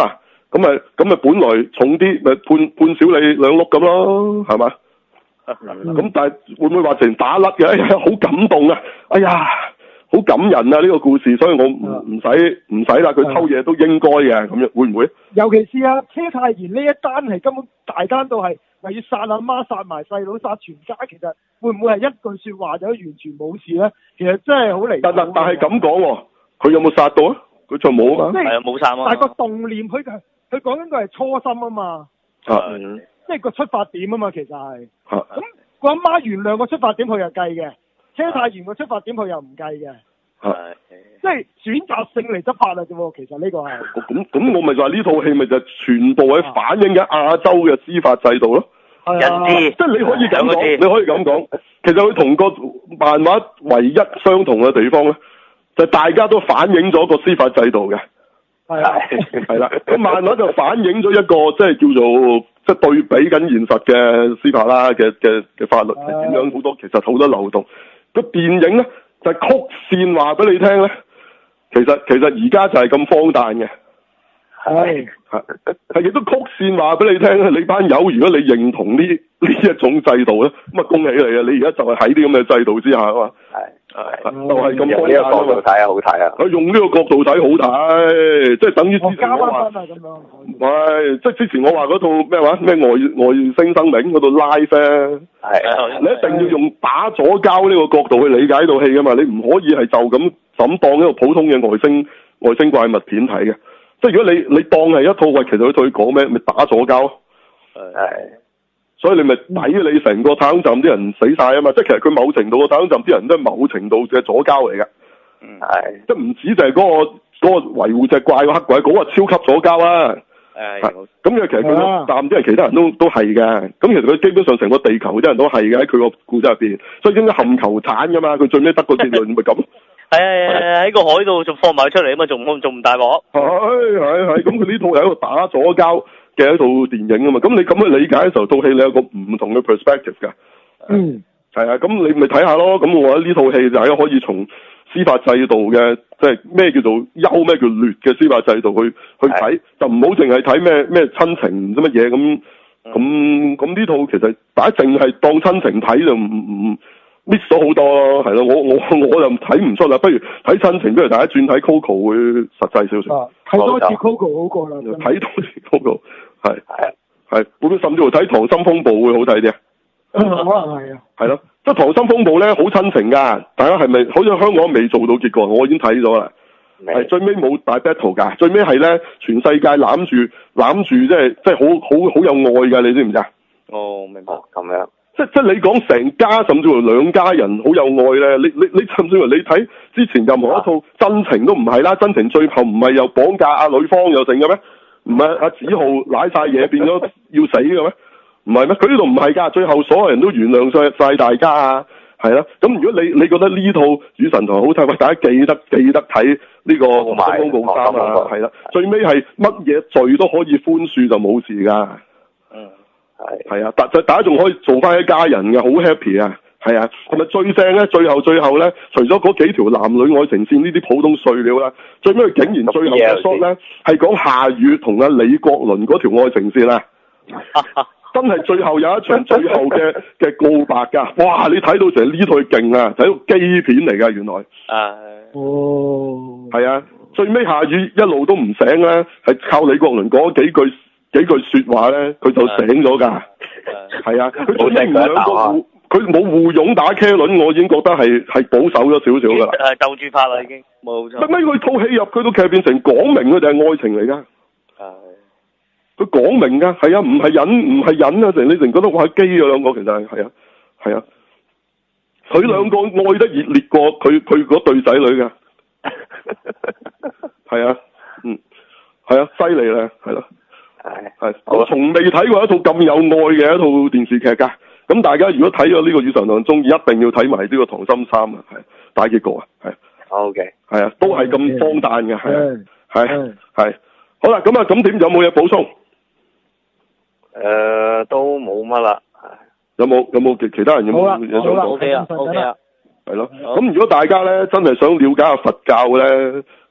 咁咪咁咪本來重啲，咪判判少你兩碌咁咯，係嘛？咁、嗯、但係會唔會話成打甩嘅？哎呀，好感動啊！哎呀，好感人啊！呢、這個故事，所以我唔唔使唔使啦，佢偷嘢都應該嘅，咁樣會唔會？尤其是啊，車太賢呢一單係根本大單到係咪要殺阿媽、殺埋細佬、殺全家？其實會唔會係一句說話就完全冇事咧？其實真係好離譜。但但但係咁講喎，佢有冇殺到啊？佢就冇啊嘛。係啊，冇殺啊。但係個動念，佢佢講緊個係初心啊嘛。嗯。即係個出發點啊嘛，其實係。咁、啊、個阿媽原諒個出發點，佢又計嘅；車太賢個出發點，佢又唔計嘅。係。即係選擇性嚟執法啦啫喎，其實呢個係。咁咁，我咪就話呢套戲咪就全部係反映緊亞洲嘅司法制度咯。係啊。即係你可以咁講，你可以咁講。其實佢同個漫畫唯一相同嘅地方咧，就係、大家都反映咗個司法制度嘅。係啊。係啦，咁漫畫就反映咗一個即係叫做。即係對比緊現實嘅司法啦，嘅嘅嘅法律係點樣，好多其實好多漏洞。個電影咧就係、曲線話俾你聽咧，其實其實而家就係咁荒誕嘅。係係係亦都曲線話俾你聽咧，你班友如果你認同呢呢一種制度咧，咁啊恭喜你啊！你而家就係喺啲咁嘅制度之下啊嘛。係。係，就係咁呢個角度睇啊，好睇啊！佢用呢個角度睇好睇，即係等於之前我話，唔係，即係之前我話嗰套咩話咩外外星生命嗰度 live 咧，係，你一定要用打左膠呢個角度去理解套戲噶嘛，你唔可以係就咁咁當一個普通嘅外星外星怪物片睇嘅，即係如果你你當係一套喂，其實佢對佢講咩，咪打左膠，係。所以你咪抵你成個太空站啲人死晒啊嘛！即係其實佢某程度個太空站啲人都係某程度嘅左膠嚟嘅。嗯，係。即係唔止就係嗰個嗰個維護隻怪個黑鬼，嗰個超級左膠啊！係。咁嘅其實佢個站啲人其他人都都係嘅。咁其實佢基本上成個地球啲人都係嘅喺佢個故仔入邊，所以應該冚球鏟噶嘛。佢最尾得個結論咪咁。係係喺個海度仲放埋出嚟啊嘛，仲仲唔大鑊？係係係，咁佢呢套係一個打左膠嘅一套電影啊嘛，咁你咁去理解嘅時候，套戲你有個唔同嘅 perspective 㗎。嗯，係啊，咁你咪睇下咯。咁我覺得呢套戲就係可以從司法制度嘅，即係咩叫做優，咩叫劣嘅司法制度去去睇，就唔好淨係睇咩咩親情唔知乜嘢咁。咁咁呢套其實大家淨係當親情睇就唔唔 miss 咗好多咯，係咯。我我我就睇唔出啦，不如睇親情，不如大家轉睇 Coco 會實際少少。睇多次 Coco 好過啦，睇多次 Coco。係係係，會唔會甚至乎睇《溏心風暴》會好睇啲啊？可能係啊。係咯，即係《溏心風暴》咧，好親情噶。大家係咪好似香港未做到結果？我已經睇咗啦。係最尾冇大 battle 噶，最尾係咧全世界攬住攬住，即係即係好好好有愛噶，你知唔知啊？哦，明白。咁樣。即即係你講成家甚至乎兩家人好有愛咧，你你你甚至乎你睇之前任何一套真情都唔係啦，真情最後唔係又綁架阿女方又成嘅咩？唔係阿子浩瀨晒嘢變咗要死嘅咩？唔係咩？佢呢度唔係㗎，最後所有人都原諒晒晒大家啊，係啦。咁如果你你覺得呢套《與神同行》好睇，喂，大家記得記得睇呢個《溏心風暴三》啊，係啦。最尾係乜嘢罪都可以寬恕就冇事㗎。嗯，係係啊，大大家仲可以做翻一家人嘅，好 happy 啊！係啊，係咪最正咧？最後最後咧，除咗嗰幾條男女愛情線呢啲普通碎料啦，最尾佢竟然最後嘅 shot 咧係講夏雨同阿李國麟嗰條愛情線啊！真係最後有一場最後嘅嘅告白㗎！哇！你睇到成呢套勁啊，睇到基片嚟㗎原來。啊！哦。係啊，最尾夏雨一路都唔醒咧，係靠李國麟講幾句幾句説話咧，佢就醒咗㗎。係啊，佢最尾唔兩個。佢冇互擁打茄輪，我已經覺得係係保守咗少少噶啦。係鬥住拍啦，已經冇錯。乜乜佢套戲入佢套劇變成講明嘅就係愛情嚟噶。係。佢講明噶，係啊，唔係忍唔係忍啊！成你成覺得哇基啊兩個，其實係係啊係啊。佢兩個愛得熱烈過佢佢嗰對仔女噶。係啊，嗯，係啊，犀利啦，係咯。係。係。我從未睇過一套咁有愛嘅一套電視劇噶。咁大家如果睇咗呢個《與神同行》中意，一定要睇埋呢個《溏心三》啊，係大結局啊，係。O K。係啊，都係咁荒誕嘅，係啊，係係。好啦，咁啊，咁點有冇嘢補充？誒，都冇乜啦。有冇有冇其其他人有冇嘢想講？O K 啊，O K 啊。係咯。咁如果大家咧真係想了解下佛教咧，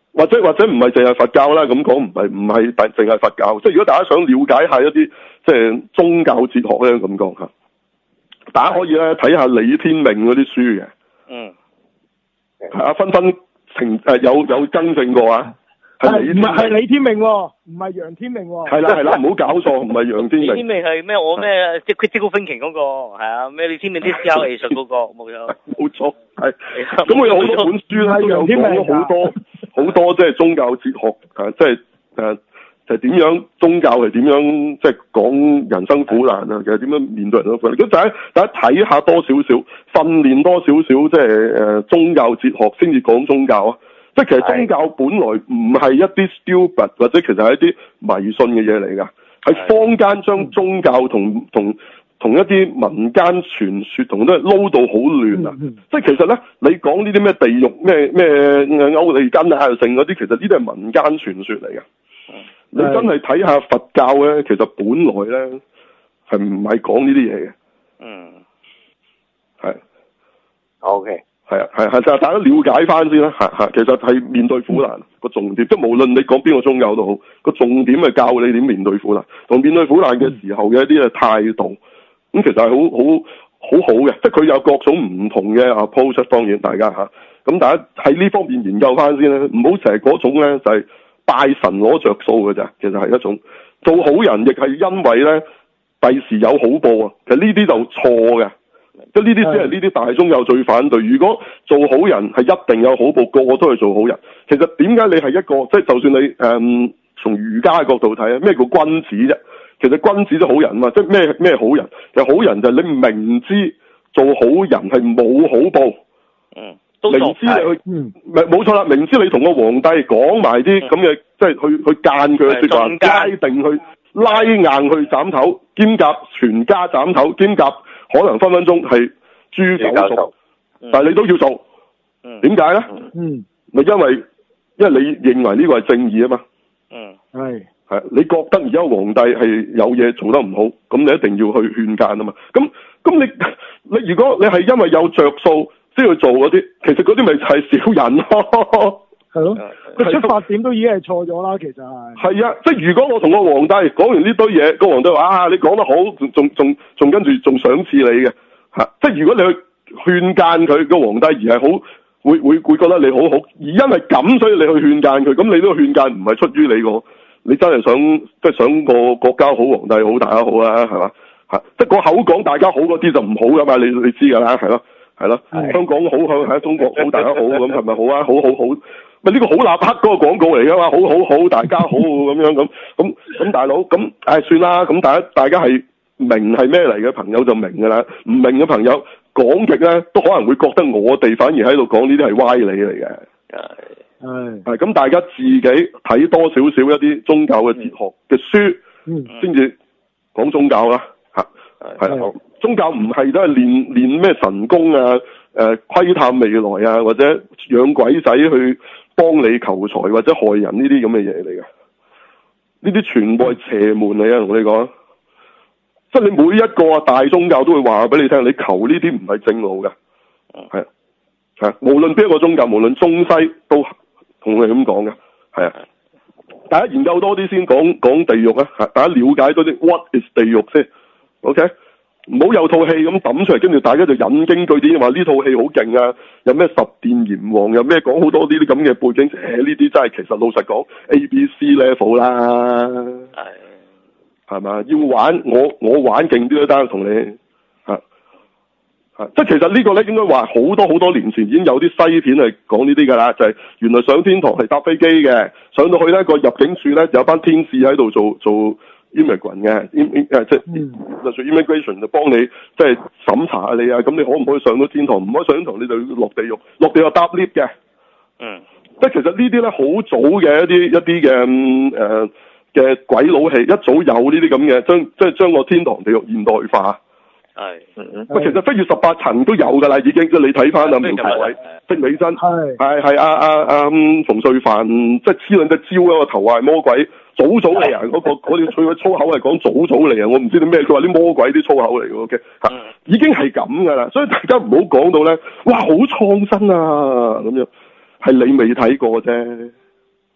或者或者唔係淨係佛教啦，咁講唔係唔係淨係佛教，即係如果大家想了解下一啲即係宗教哲學咧，咁講吓，大家可以咧睇下李天命嗰啲書嘅。嗯。係啊，紛紛成誒有有更正過啊。係唔係係李天命喎？唔係楊天命喎。係啦係啦，唔好搞錯，唔係楊天命。李天命係咩？我咩即係 critical thinking 嗰個係啊？咩李天命啲思考藝術嗰個冇錯。冇錯，係。咁佢有好多本書啦，都有講咗好多好多即係宗教哲學啊，即係誒就係點樣宗教係點樣即係講人生苦難啊，其實點樣面對人生苦難。咁大家大家睇下多少少，訓練多少少即係誒宗教哲學先至講宗教啊。即係其實宗教本來唔係一啲 stupid 或者其實係一啲迷信嘅嘢嚟㗎，係坊間將宗教同同同一啲民間傳說同都係撈到好亂啊！嗯、即係其實咧，你講呢啲咩地獄咩咩歐利根啊、剩嗰啲，其實呢啲係民間傳說嚟㗎。嗯、你真係睇下佛教咧，其實本來咧係唔係講呢啲嘢嘅。嗯，係。O K。係啊，係係就大家了解翻先啦，係係，其實係面對苦難個重點，即係無論你講邊個宗教都好，個重點係教你點面對苦難，同面對苦難嘅時候嘅一啲嘅態度，咁其實係好好好好嘅，即係佢有各種唔同嘅 approach，當然大家吓，咁大家喺呢方面研究翻先啦，唔好成日嗰種咧就係拜神攞着數嘅咋，其實係一種做好人亦係因為咧第時有好報啊，其實呢啲就錯嘅。即係呢啲先係呢啲大宗教最反對。如果做好人係一定有好報，個個都係做好人。其實點解你係一個即係就算你誒、嗯、從儒家嘅角度睇啊，咩叫君子啫？其實君子都好人嘛，即係咩咩好人？其實好人就係你明知做好人係冇好報，嗯，都明知你去，嗯，冇錯啦，明知你同個皇帝講埋啲咁嘅，即係去去間佢嘅說話，拉定去拉硬去斬頭，兼夾全家斬頭，兼夾。可能分分鐘係豬狗熟，嗯、但係你都要做，點解咧？嗯，咪因為因為你認為呢個係正義啊嘛。嗯，係係，你覺得而家皇帝係有嘢做得唔好，咁你一定要去勸諫啊嘛。咁咁你你如果你係因為有着數先去做嗰啲，其實嗰啲咪就係小人咯。係咯，個出發點都已經係錯咗啦，其實係。係啊，即係如果我同個皇帝講完呢堆嘢，個皇帝話啊，你講得好，仲仲仲跟住仲賞賜你嘅，吓，即係如果你去勸諫佢個皇帝而係好會會會覺得你好好，而因為咁所以你去勸諫佢，咁你呢個勸諫唔係出於你個，你真係想即係想個國家好，皇帝好，大家好啊，係嘛，吓，即係個口講大家好嗰啲就唔好噶嘛，你你知噶啦，係咯係咯，香港好響喺中國好，大家好咁係咪好啊？好好好。咪呢個好立克嗰個廣告嚟噶嘛，好好好，大家好咁樣咁咁咁，大佬咁唉算啦，咁大家大家係明係咩嚟嘅朋友就明噶啦，唔明嘅朋友講極咧都可能會覺得我哋反而喺度講呢啲係歪理嚟嘅。係係咁，大家自己睇多少少一啲宗教嘅哲學嘅書，先至講宗教啦吓。係啊，宗教唔係都係練練咩神功啊，誒、呃、窺探未來啊，或者養鬼仔去幫你求財或者害人呢啲咁嘅嘢嚟嘅，呢啲全部係邪門嚟啊！同你講，即係你每一個啊大宗教都會話俾你聽，你求呢啲唔係正路嘅，係係無論邊一個宗教，無論中西都同你咁講嘅，係啊！大家研究多啲先講講地獄啊，大家了解多啲 what is 地獄先 ，OK？唔好有套戲咁抌出嚟，跟住大家就引經據典話呢套戲好勁啊！有咩十殿閻王，有咩講好多呢啲咁嘅背景，誒呢啲真係其實老實講 A B C level 啦，係係嘛？要玩我我玩勁啲都得，同你嚇嚇，即係其實呢個咧應該話好多好多年前已經有啲西片係講呢啲㗎啦，就係、是、原來上天堂係搭飛機嘅，上到去咧個入境處咧有班天使喺度做做。immigrant 嘅 im 誒即係就算 immigration 就幫你即係審查下你啊，咁你可唔可以上到天堂？唔可以上天堂你就要落地獄，落地獄搭 lift 嘅。嗯，即係其實呢啲咧好早嘅一啲一啲嘅誒嘅鬼佬戲，一早有呢啲咁嘅將即係將個天堂地獄現代化。係，嗯其實飛越十八層都有㗎啦，已經即係你睇翻啊，苗僑偉、戚美珍，係係係阿阿阿馮淬帆，即係黐兩隻招啊個頭係魔鬼。早早嚟啊！嗰、那個嗰啲佢嘅粗口係講早早嚟啊！我唔知啲咩，佢話啲魔鬼啲粗口嚟嘅，OK 嚇，已經係咁噶啦，所以大家唔好講到咧，哇好創新啊咁樣，係你未睇過啫，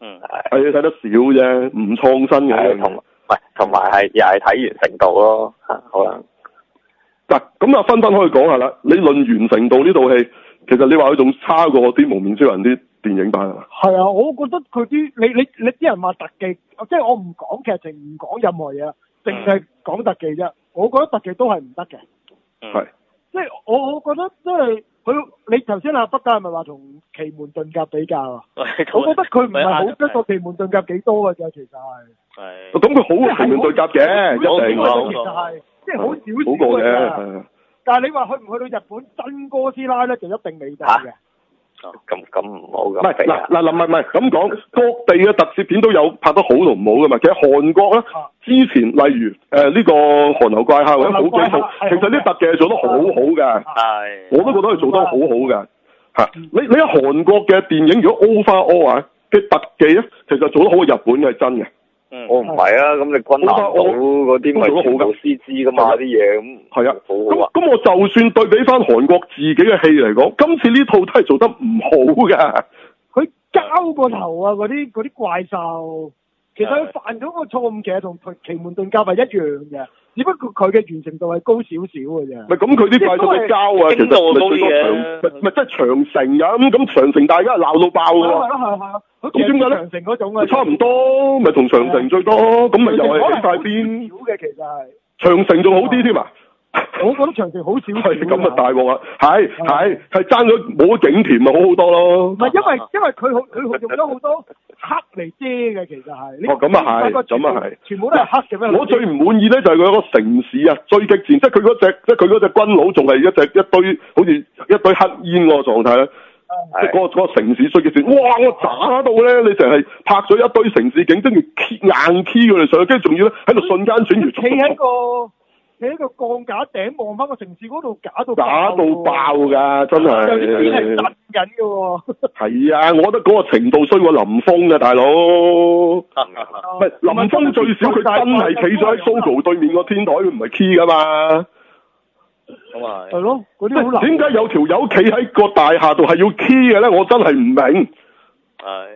嗯， 係你睇得少啫，唔創新嘅。 同喂，同埋係又係睇完成度咯，嚇可能。 嗱，咁啊，分分可以講下啦。你論完成度呢套戲，其實你話佢仲差過啲無面超人啲電影版係嘛？ 係啊，我覺得佢啲你你你啲人話特技，即係我唔講劇情，唔講任何嘢，淨係講特技啫。我覺得特技都係唔得嘅。 係、嗯。 即係我我覺得即係佢，你頭先阿北大係咪話同奇門遁甲比較啊？我覺得佢唔係好得過奇門遁甲幾多㗎啫，其實係。係。咁佢好過奇門遁甲嘅，一定啊。其實係，即係好少少好過嘅。但係你話去唔去到日本真哥斯拉咧，就一定未得嘅。 咁咁唔好咁。 唔係嗱嗱唔係唔係咁講，各地嘅特攝片都有拍得好同唔好噶嘛。其實韓國咧，啊、之前例如誒呢、呃這個韓流怪客或者好幾套，其實啲特技係做得好好嘅。係。我都覺得佢做得好好嘅。嚇、嗯！你你喺韓國嘅電影，如果 overall 啊嘅特技咧，其實做得好過日本嘅係真嘅。 我唔係啊，咁你軍艦島嗰啲咪全部 C G 噶嘛啲嘢咁。係啊，好好啊。咁我就算對比翻韓國自己嘅戲嚟講，今次呢套都係做得唔好㗎。佢交個頭啊，嗰啲嗰啲怪獸，其實佢犯咗個錯誤，其實同奇門遁甲係一樣嘅，只不過佢嘅完成度係高少少嘅啫。咪咁佢啲怪獸嘅交啊，其實咪最多長，咪即係長城㗎咁，咁長城大家鬧到爆㗎喎。係咯係係。咁點解咧？長城嗰種啊，差唔多，咪同長城最多，咁咪又係起晒邊？少嘅其實係長城仲好啲添啊！我覺得長城好少。係咁啊，大鑊啊！係係係爭咗冇咗景甜咪好好多咯。唔係因為因為佢好佢用咗好多黑嚟遮嘅，其實係。哦，咁啊係，咁啊係。全部都係黑嘅咩？我最唔滿意咧就係佢嗰個城市啊，追擊戰，即係佢嗰隻即係佢嗰隻軍佬仲係一隻一堆好似一堆黑煙嗰個狀態咧。即係嗰個嗰個城市追擊戰，哇！我打到咧，你淨係拍咗一堆城市景，跟住硬 key 佢哋上去，跟住仲要咧喺度瞬間轉移。企喺個企喺個鋼架頂望翻個城市嗰度，假到假到爆㗎，真係。有啲片係震緊㗎喎。係啊，我覺得嗰個程度衰過林峰嘅大佬。唔係林峰最少佢真係企咗喺 Sogo 對面個天台，佢唔係 key 㗎嘛。咁啊係咯，嗰啲好難。點解有條友企喺個大廈度係要 key 嘅咧？我真係唔明。係。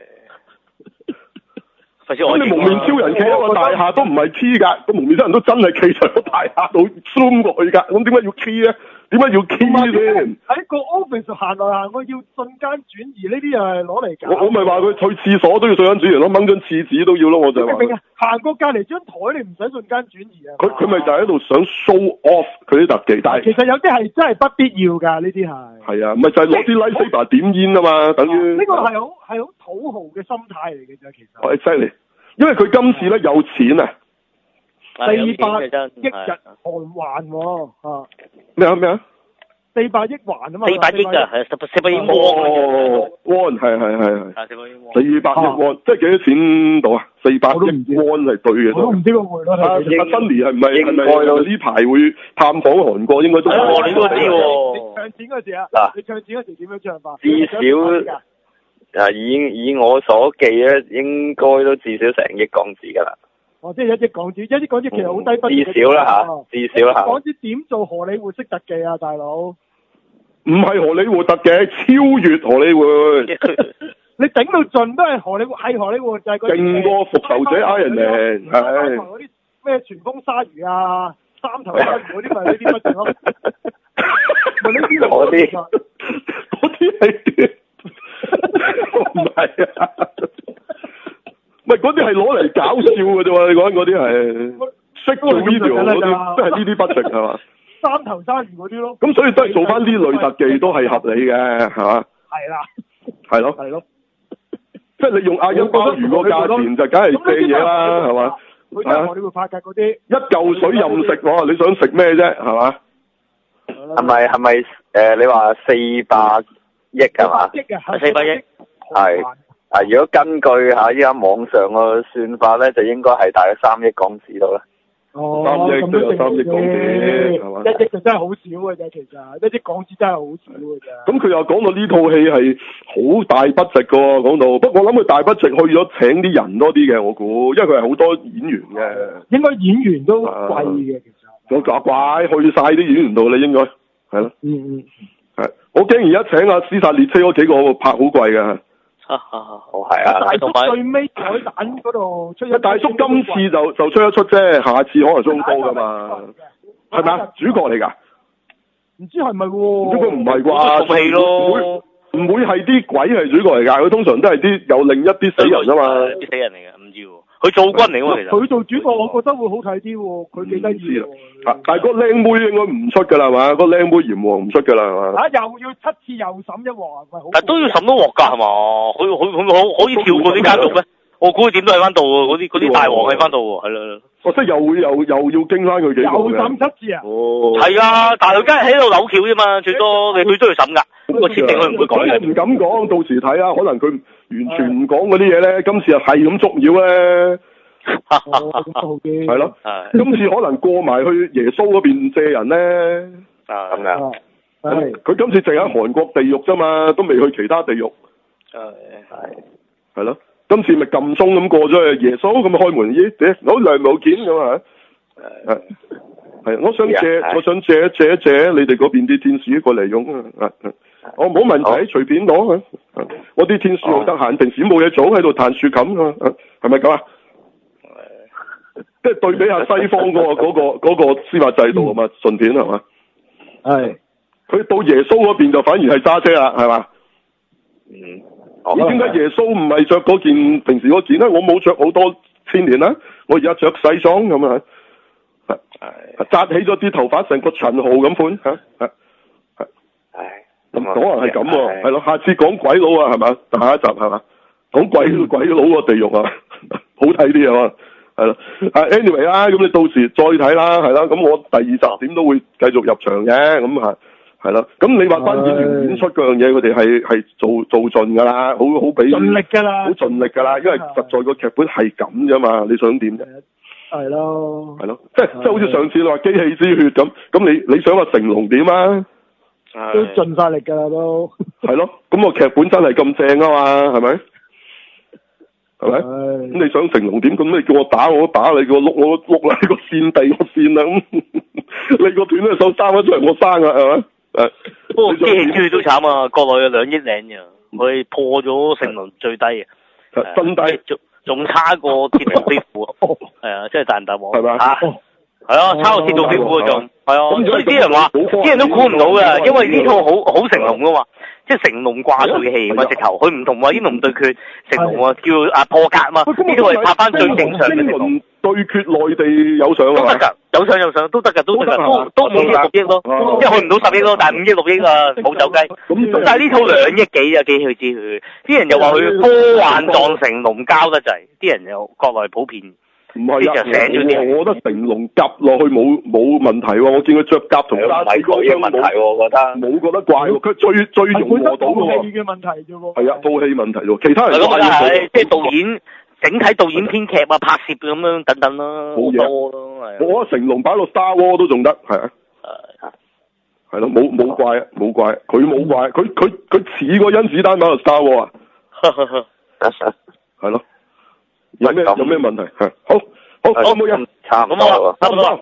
咁你蒙面超人企喺個大廈都唔係 key 㗎，個蒙面超人都真係企喺個大廈度 zoom 過去㗎。咁點解要 key 咧？點解要 key 先？喺個 office 行來行去要瞬間轉移，呢啲又係攞嚟搞。我我咪話佢去廁所都要瞬間轉移咯，掹張廁紙都要咯，我就話。明啊！行過隔離張台你唔使瞬間轉移啊！佢佢咪就喺度想 show off 佢啲特技，但係其實有啲係真係不必要㗎，呢啲係。係啊，咪就係攞啲 lightsaber 點煙啊嘛，等於。呢個係好係好土豪嘅心態嚟嘅啫，其實。係犀利，因為佢今次咧有錢啊，四百億日韓圜喎嚇。咩啊咩啊？四百億環啊嘛，四百億㗎，係十四百億蚊。哦，蚊係係係係。四百億蚊。四百億蚊，即係幾多錢到啊？四百億蚊係對嘅。我都唔知個匯率。阿阿新年係唔係係咪呢排會探訪韓國？應該都。哦，你都知喎。你唱錢嗰時啊？嗱，你唱錢嗰時點樣唱法？至少啊，以以我所記咧，應該都至少成億港紙㗎啦。哦，即係一億港紙，一億港紙其實好低筆。至少啦嚇，至少啦嚇。港紙點做荷里活式特技啊，大佬？唔係荷里活特技，超越荷里活。你頂到盡都係荷里活，係荷里活就係嗰啲。勁過復仇者 Iron Man，係。嗰啲咩旋風鯊魚啊，三頭鯊魚嗰啲咪呢啲乜嘢咯？咪呢啲嗰啲，嗰啲係唔係啊？唔係嗰啲係攞嚟搞笑嘅啫喎，你講嗰啲係識做 video 嗰啲，都係呢啲 budget 係嘛？三頭鯊魚嗰啲咯，咁所以都係做翻呢類特技都係合理嘅，係嘛？係啦，係咯，係咯，即係你用阿忍鮑魚個價錢就梗係借嘢啦，係嘛？佢就係你會發覺嗰啲一嚿水任食喎，你想食咩啫？係嘛？係咪係咪誒？你話四百億係嘛？億啊，四百億係啊！如果根據嚇依家網上個算法咧，就應該係大約三億港紙到啦。哦，三億都有三億港紙，係嘛？一億就真係好少嘅啫，其實一億港紙真係好少嘅啫。咁佢又講到呢套戲係好大筆值嘅喎，講到不過我諗佢大筆值去咗請啲人多啲嘅，我估，因為佢係好多演員嘅。應該演員都貴嘅，其實。我假怪去晒啲演員度，你應該係咯。嗯嗯。係，我驚而家請阿斯薩列車嗰幾個拍好貴㗎。 好係啊。 大叔最尾彩蛋嗰度出咗。 大叔今次就就出一出啫，下次可能出好多噶嘛，係咪啊？主角嚟㗎？ 唔知係咪喎？ 應該唔係啩？ 套戲咯。 唔會係啲鬼係主角嚟㗎，佢通常都係啲有另一啲死人啊嘛。 啲死人嚟嘅，唔知喎。佢做軍嚟㗎嘛，其實。 佢做主角，我覺得會好睇啲喎。佢幾得意喎。 但係個靚妹應該唔出㗎啦，係嘛？個靚妹閻王唔出㗎啦，係嘛？ 啊！又要七次又審一鑊，係咪好？ 但都要審一鑊㗎，係嘛？佢佢佢可可以跳過啲監獄咩？我估佢點都喺翻度喎，嗰啲嗰啲大王喺翻度喎，係啦。哦，即係又會又又要經翻佢幾個嘅。又審七次啊？哦。係啊，但係佢梗係喺度扭橋啫嘛，最多你佢都要審㗎。個設定佢唔會改嘅。唔敢講，到時睇啊，可能佢完全唔講嗰啲嘢咧，今次又係咁捉妖咧。係咯。今次可能過埋去耶穌嗰邊借人咧。啊，咁樣。係。佢今次淨喺韓國地獄啫嘛，都未去其他地獄。係係。係咯。今次咪撳鐘咁過咗去耶穌咁開門，咦？攞兩毛錢咁啊？係係，我想借，我想借一借一借你哋嗰邊啲天使過嚟用啊！我冇問題，隨便攞啊！我啲天使好得閒，平時冇嘢做喺度彈豎琴啊！係咪咁啊？即係對比下西方嗰個嗰個嗰個司法制度啊嘛，順便係嘛？係。佢到耶穌嗰邊就反而係揸車啦，係嘛？嗯。咁點解耶穌唔係着嗰件平時嗰件咧？我冇着好多千年啦，我而家着西裝咁啊，係紮起咗啲頭髮，成個陳豪咁款吓，係係，咁可能係咁喎，係咯，下次講鬼佬啊，係嘛？下一集係嘛？講鬼鬼佬個地獄啊，好睇啲啊嘛，係咯，啊 anyway 啦，咁你到時再睇啦，係啦，咁我第二集點都會繼續入場嘅，咁係。係啦，咁你話翻演員演出嗰樣嘢，佢哋係係做做盡噶啦，好好俾盡力噶啦，好盡力噶啦，因為實在個劇本係咁啫嘛，你想點啫？係咯，係咯，即係即係好似上次你話機器之血咁，咁你你想話成龍點啊？都盡晒力噶啦都。係咯，咁個劇本真係咁正啊嘛，係咪？係咪？咁你想成龍點？咁你叫我打我都打，你叫我碌我碌啦，你個線地我線啦，咁你個斷咗手生咗出嚟我生啊，係咪？誒，不過機器之血都慘啊！國內有兩億零嘅，佢破咗成龍最低嘅，新低，仲仲差過鐵道飛虎啊！係啊，真係大唔大鑊？係嘛？嚇，係啊，差過鐵道飛虎嗰種，係啊，所以啲人話，啲人都估唔到嘅，因為呢套好好成龍噶嘛，即係成龍掛帥嘅戲嘛，直頭佢唔同話英雄對決，成龍啊叫啊破格嘛，呢套係拍翻最正常嘅成龍對決內地有上啊，都得㗎，有上有上都得㗎，都得㗎，都都五億六億咯，即係去唔到十億咯，但係五億六億啊冇走雞。咁但係呢套兩億幾啊，機器之血，啲人又話佢科幻撞成龍交得滯，啲人又國內普遍唔係啊，我覺得成龍夾落去冇冇問題喎，我見佢着甲同沙子嗰啲問題喎，我覺得冇覺得怪喎，佢最最融合到嘅喎。套戲嘅問題啫喎。係啊，套戲問題喎，其他人都係即係導演。整體導演編劇啊、拍攝咁樣等等啦，好多咯，係。我覺得成龍擺落 Star Wars 都仲得，係啊。係。係咯，冇冇怪啊，冇怪，佢冇怪，佢佢佢似個甄子丹擺落 Star Wars 啊。係咯。有咩有咩問題？係。好，好，我冇嘢。差唔多。差唔多。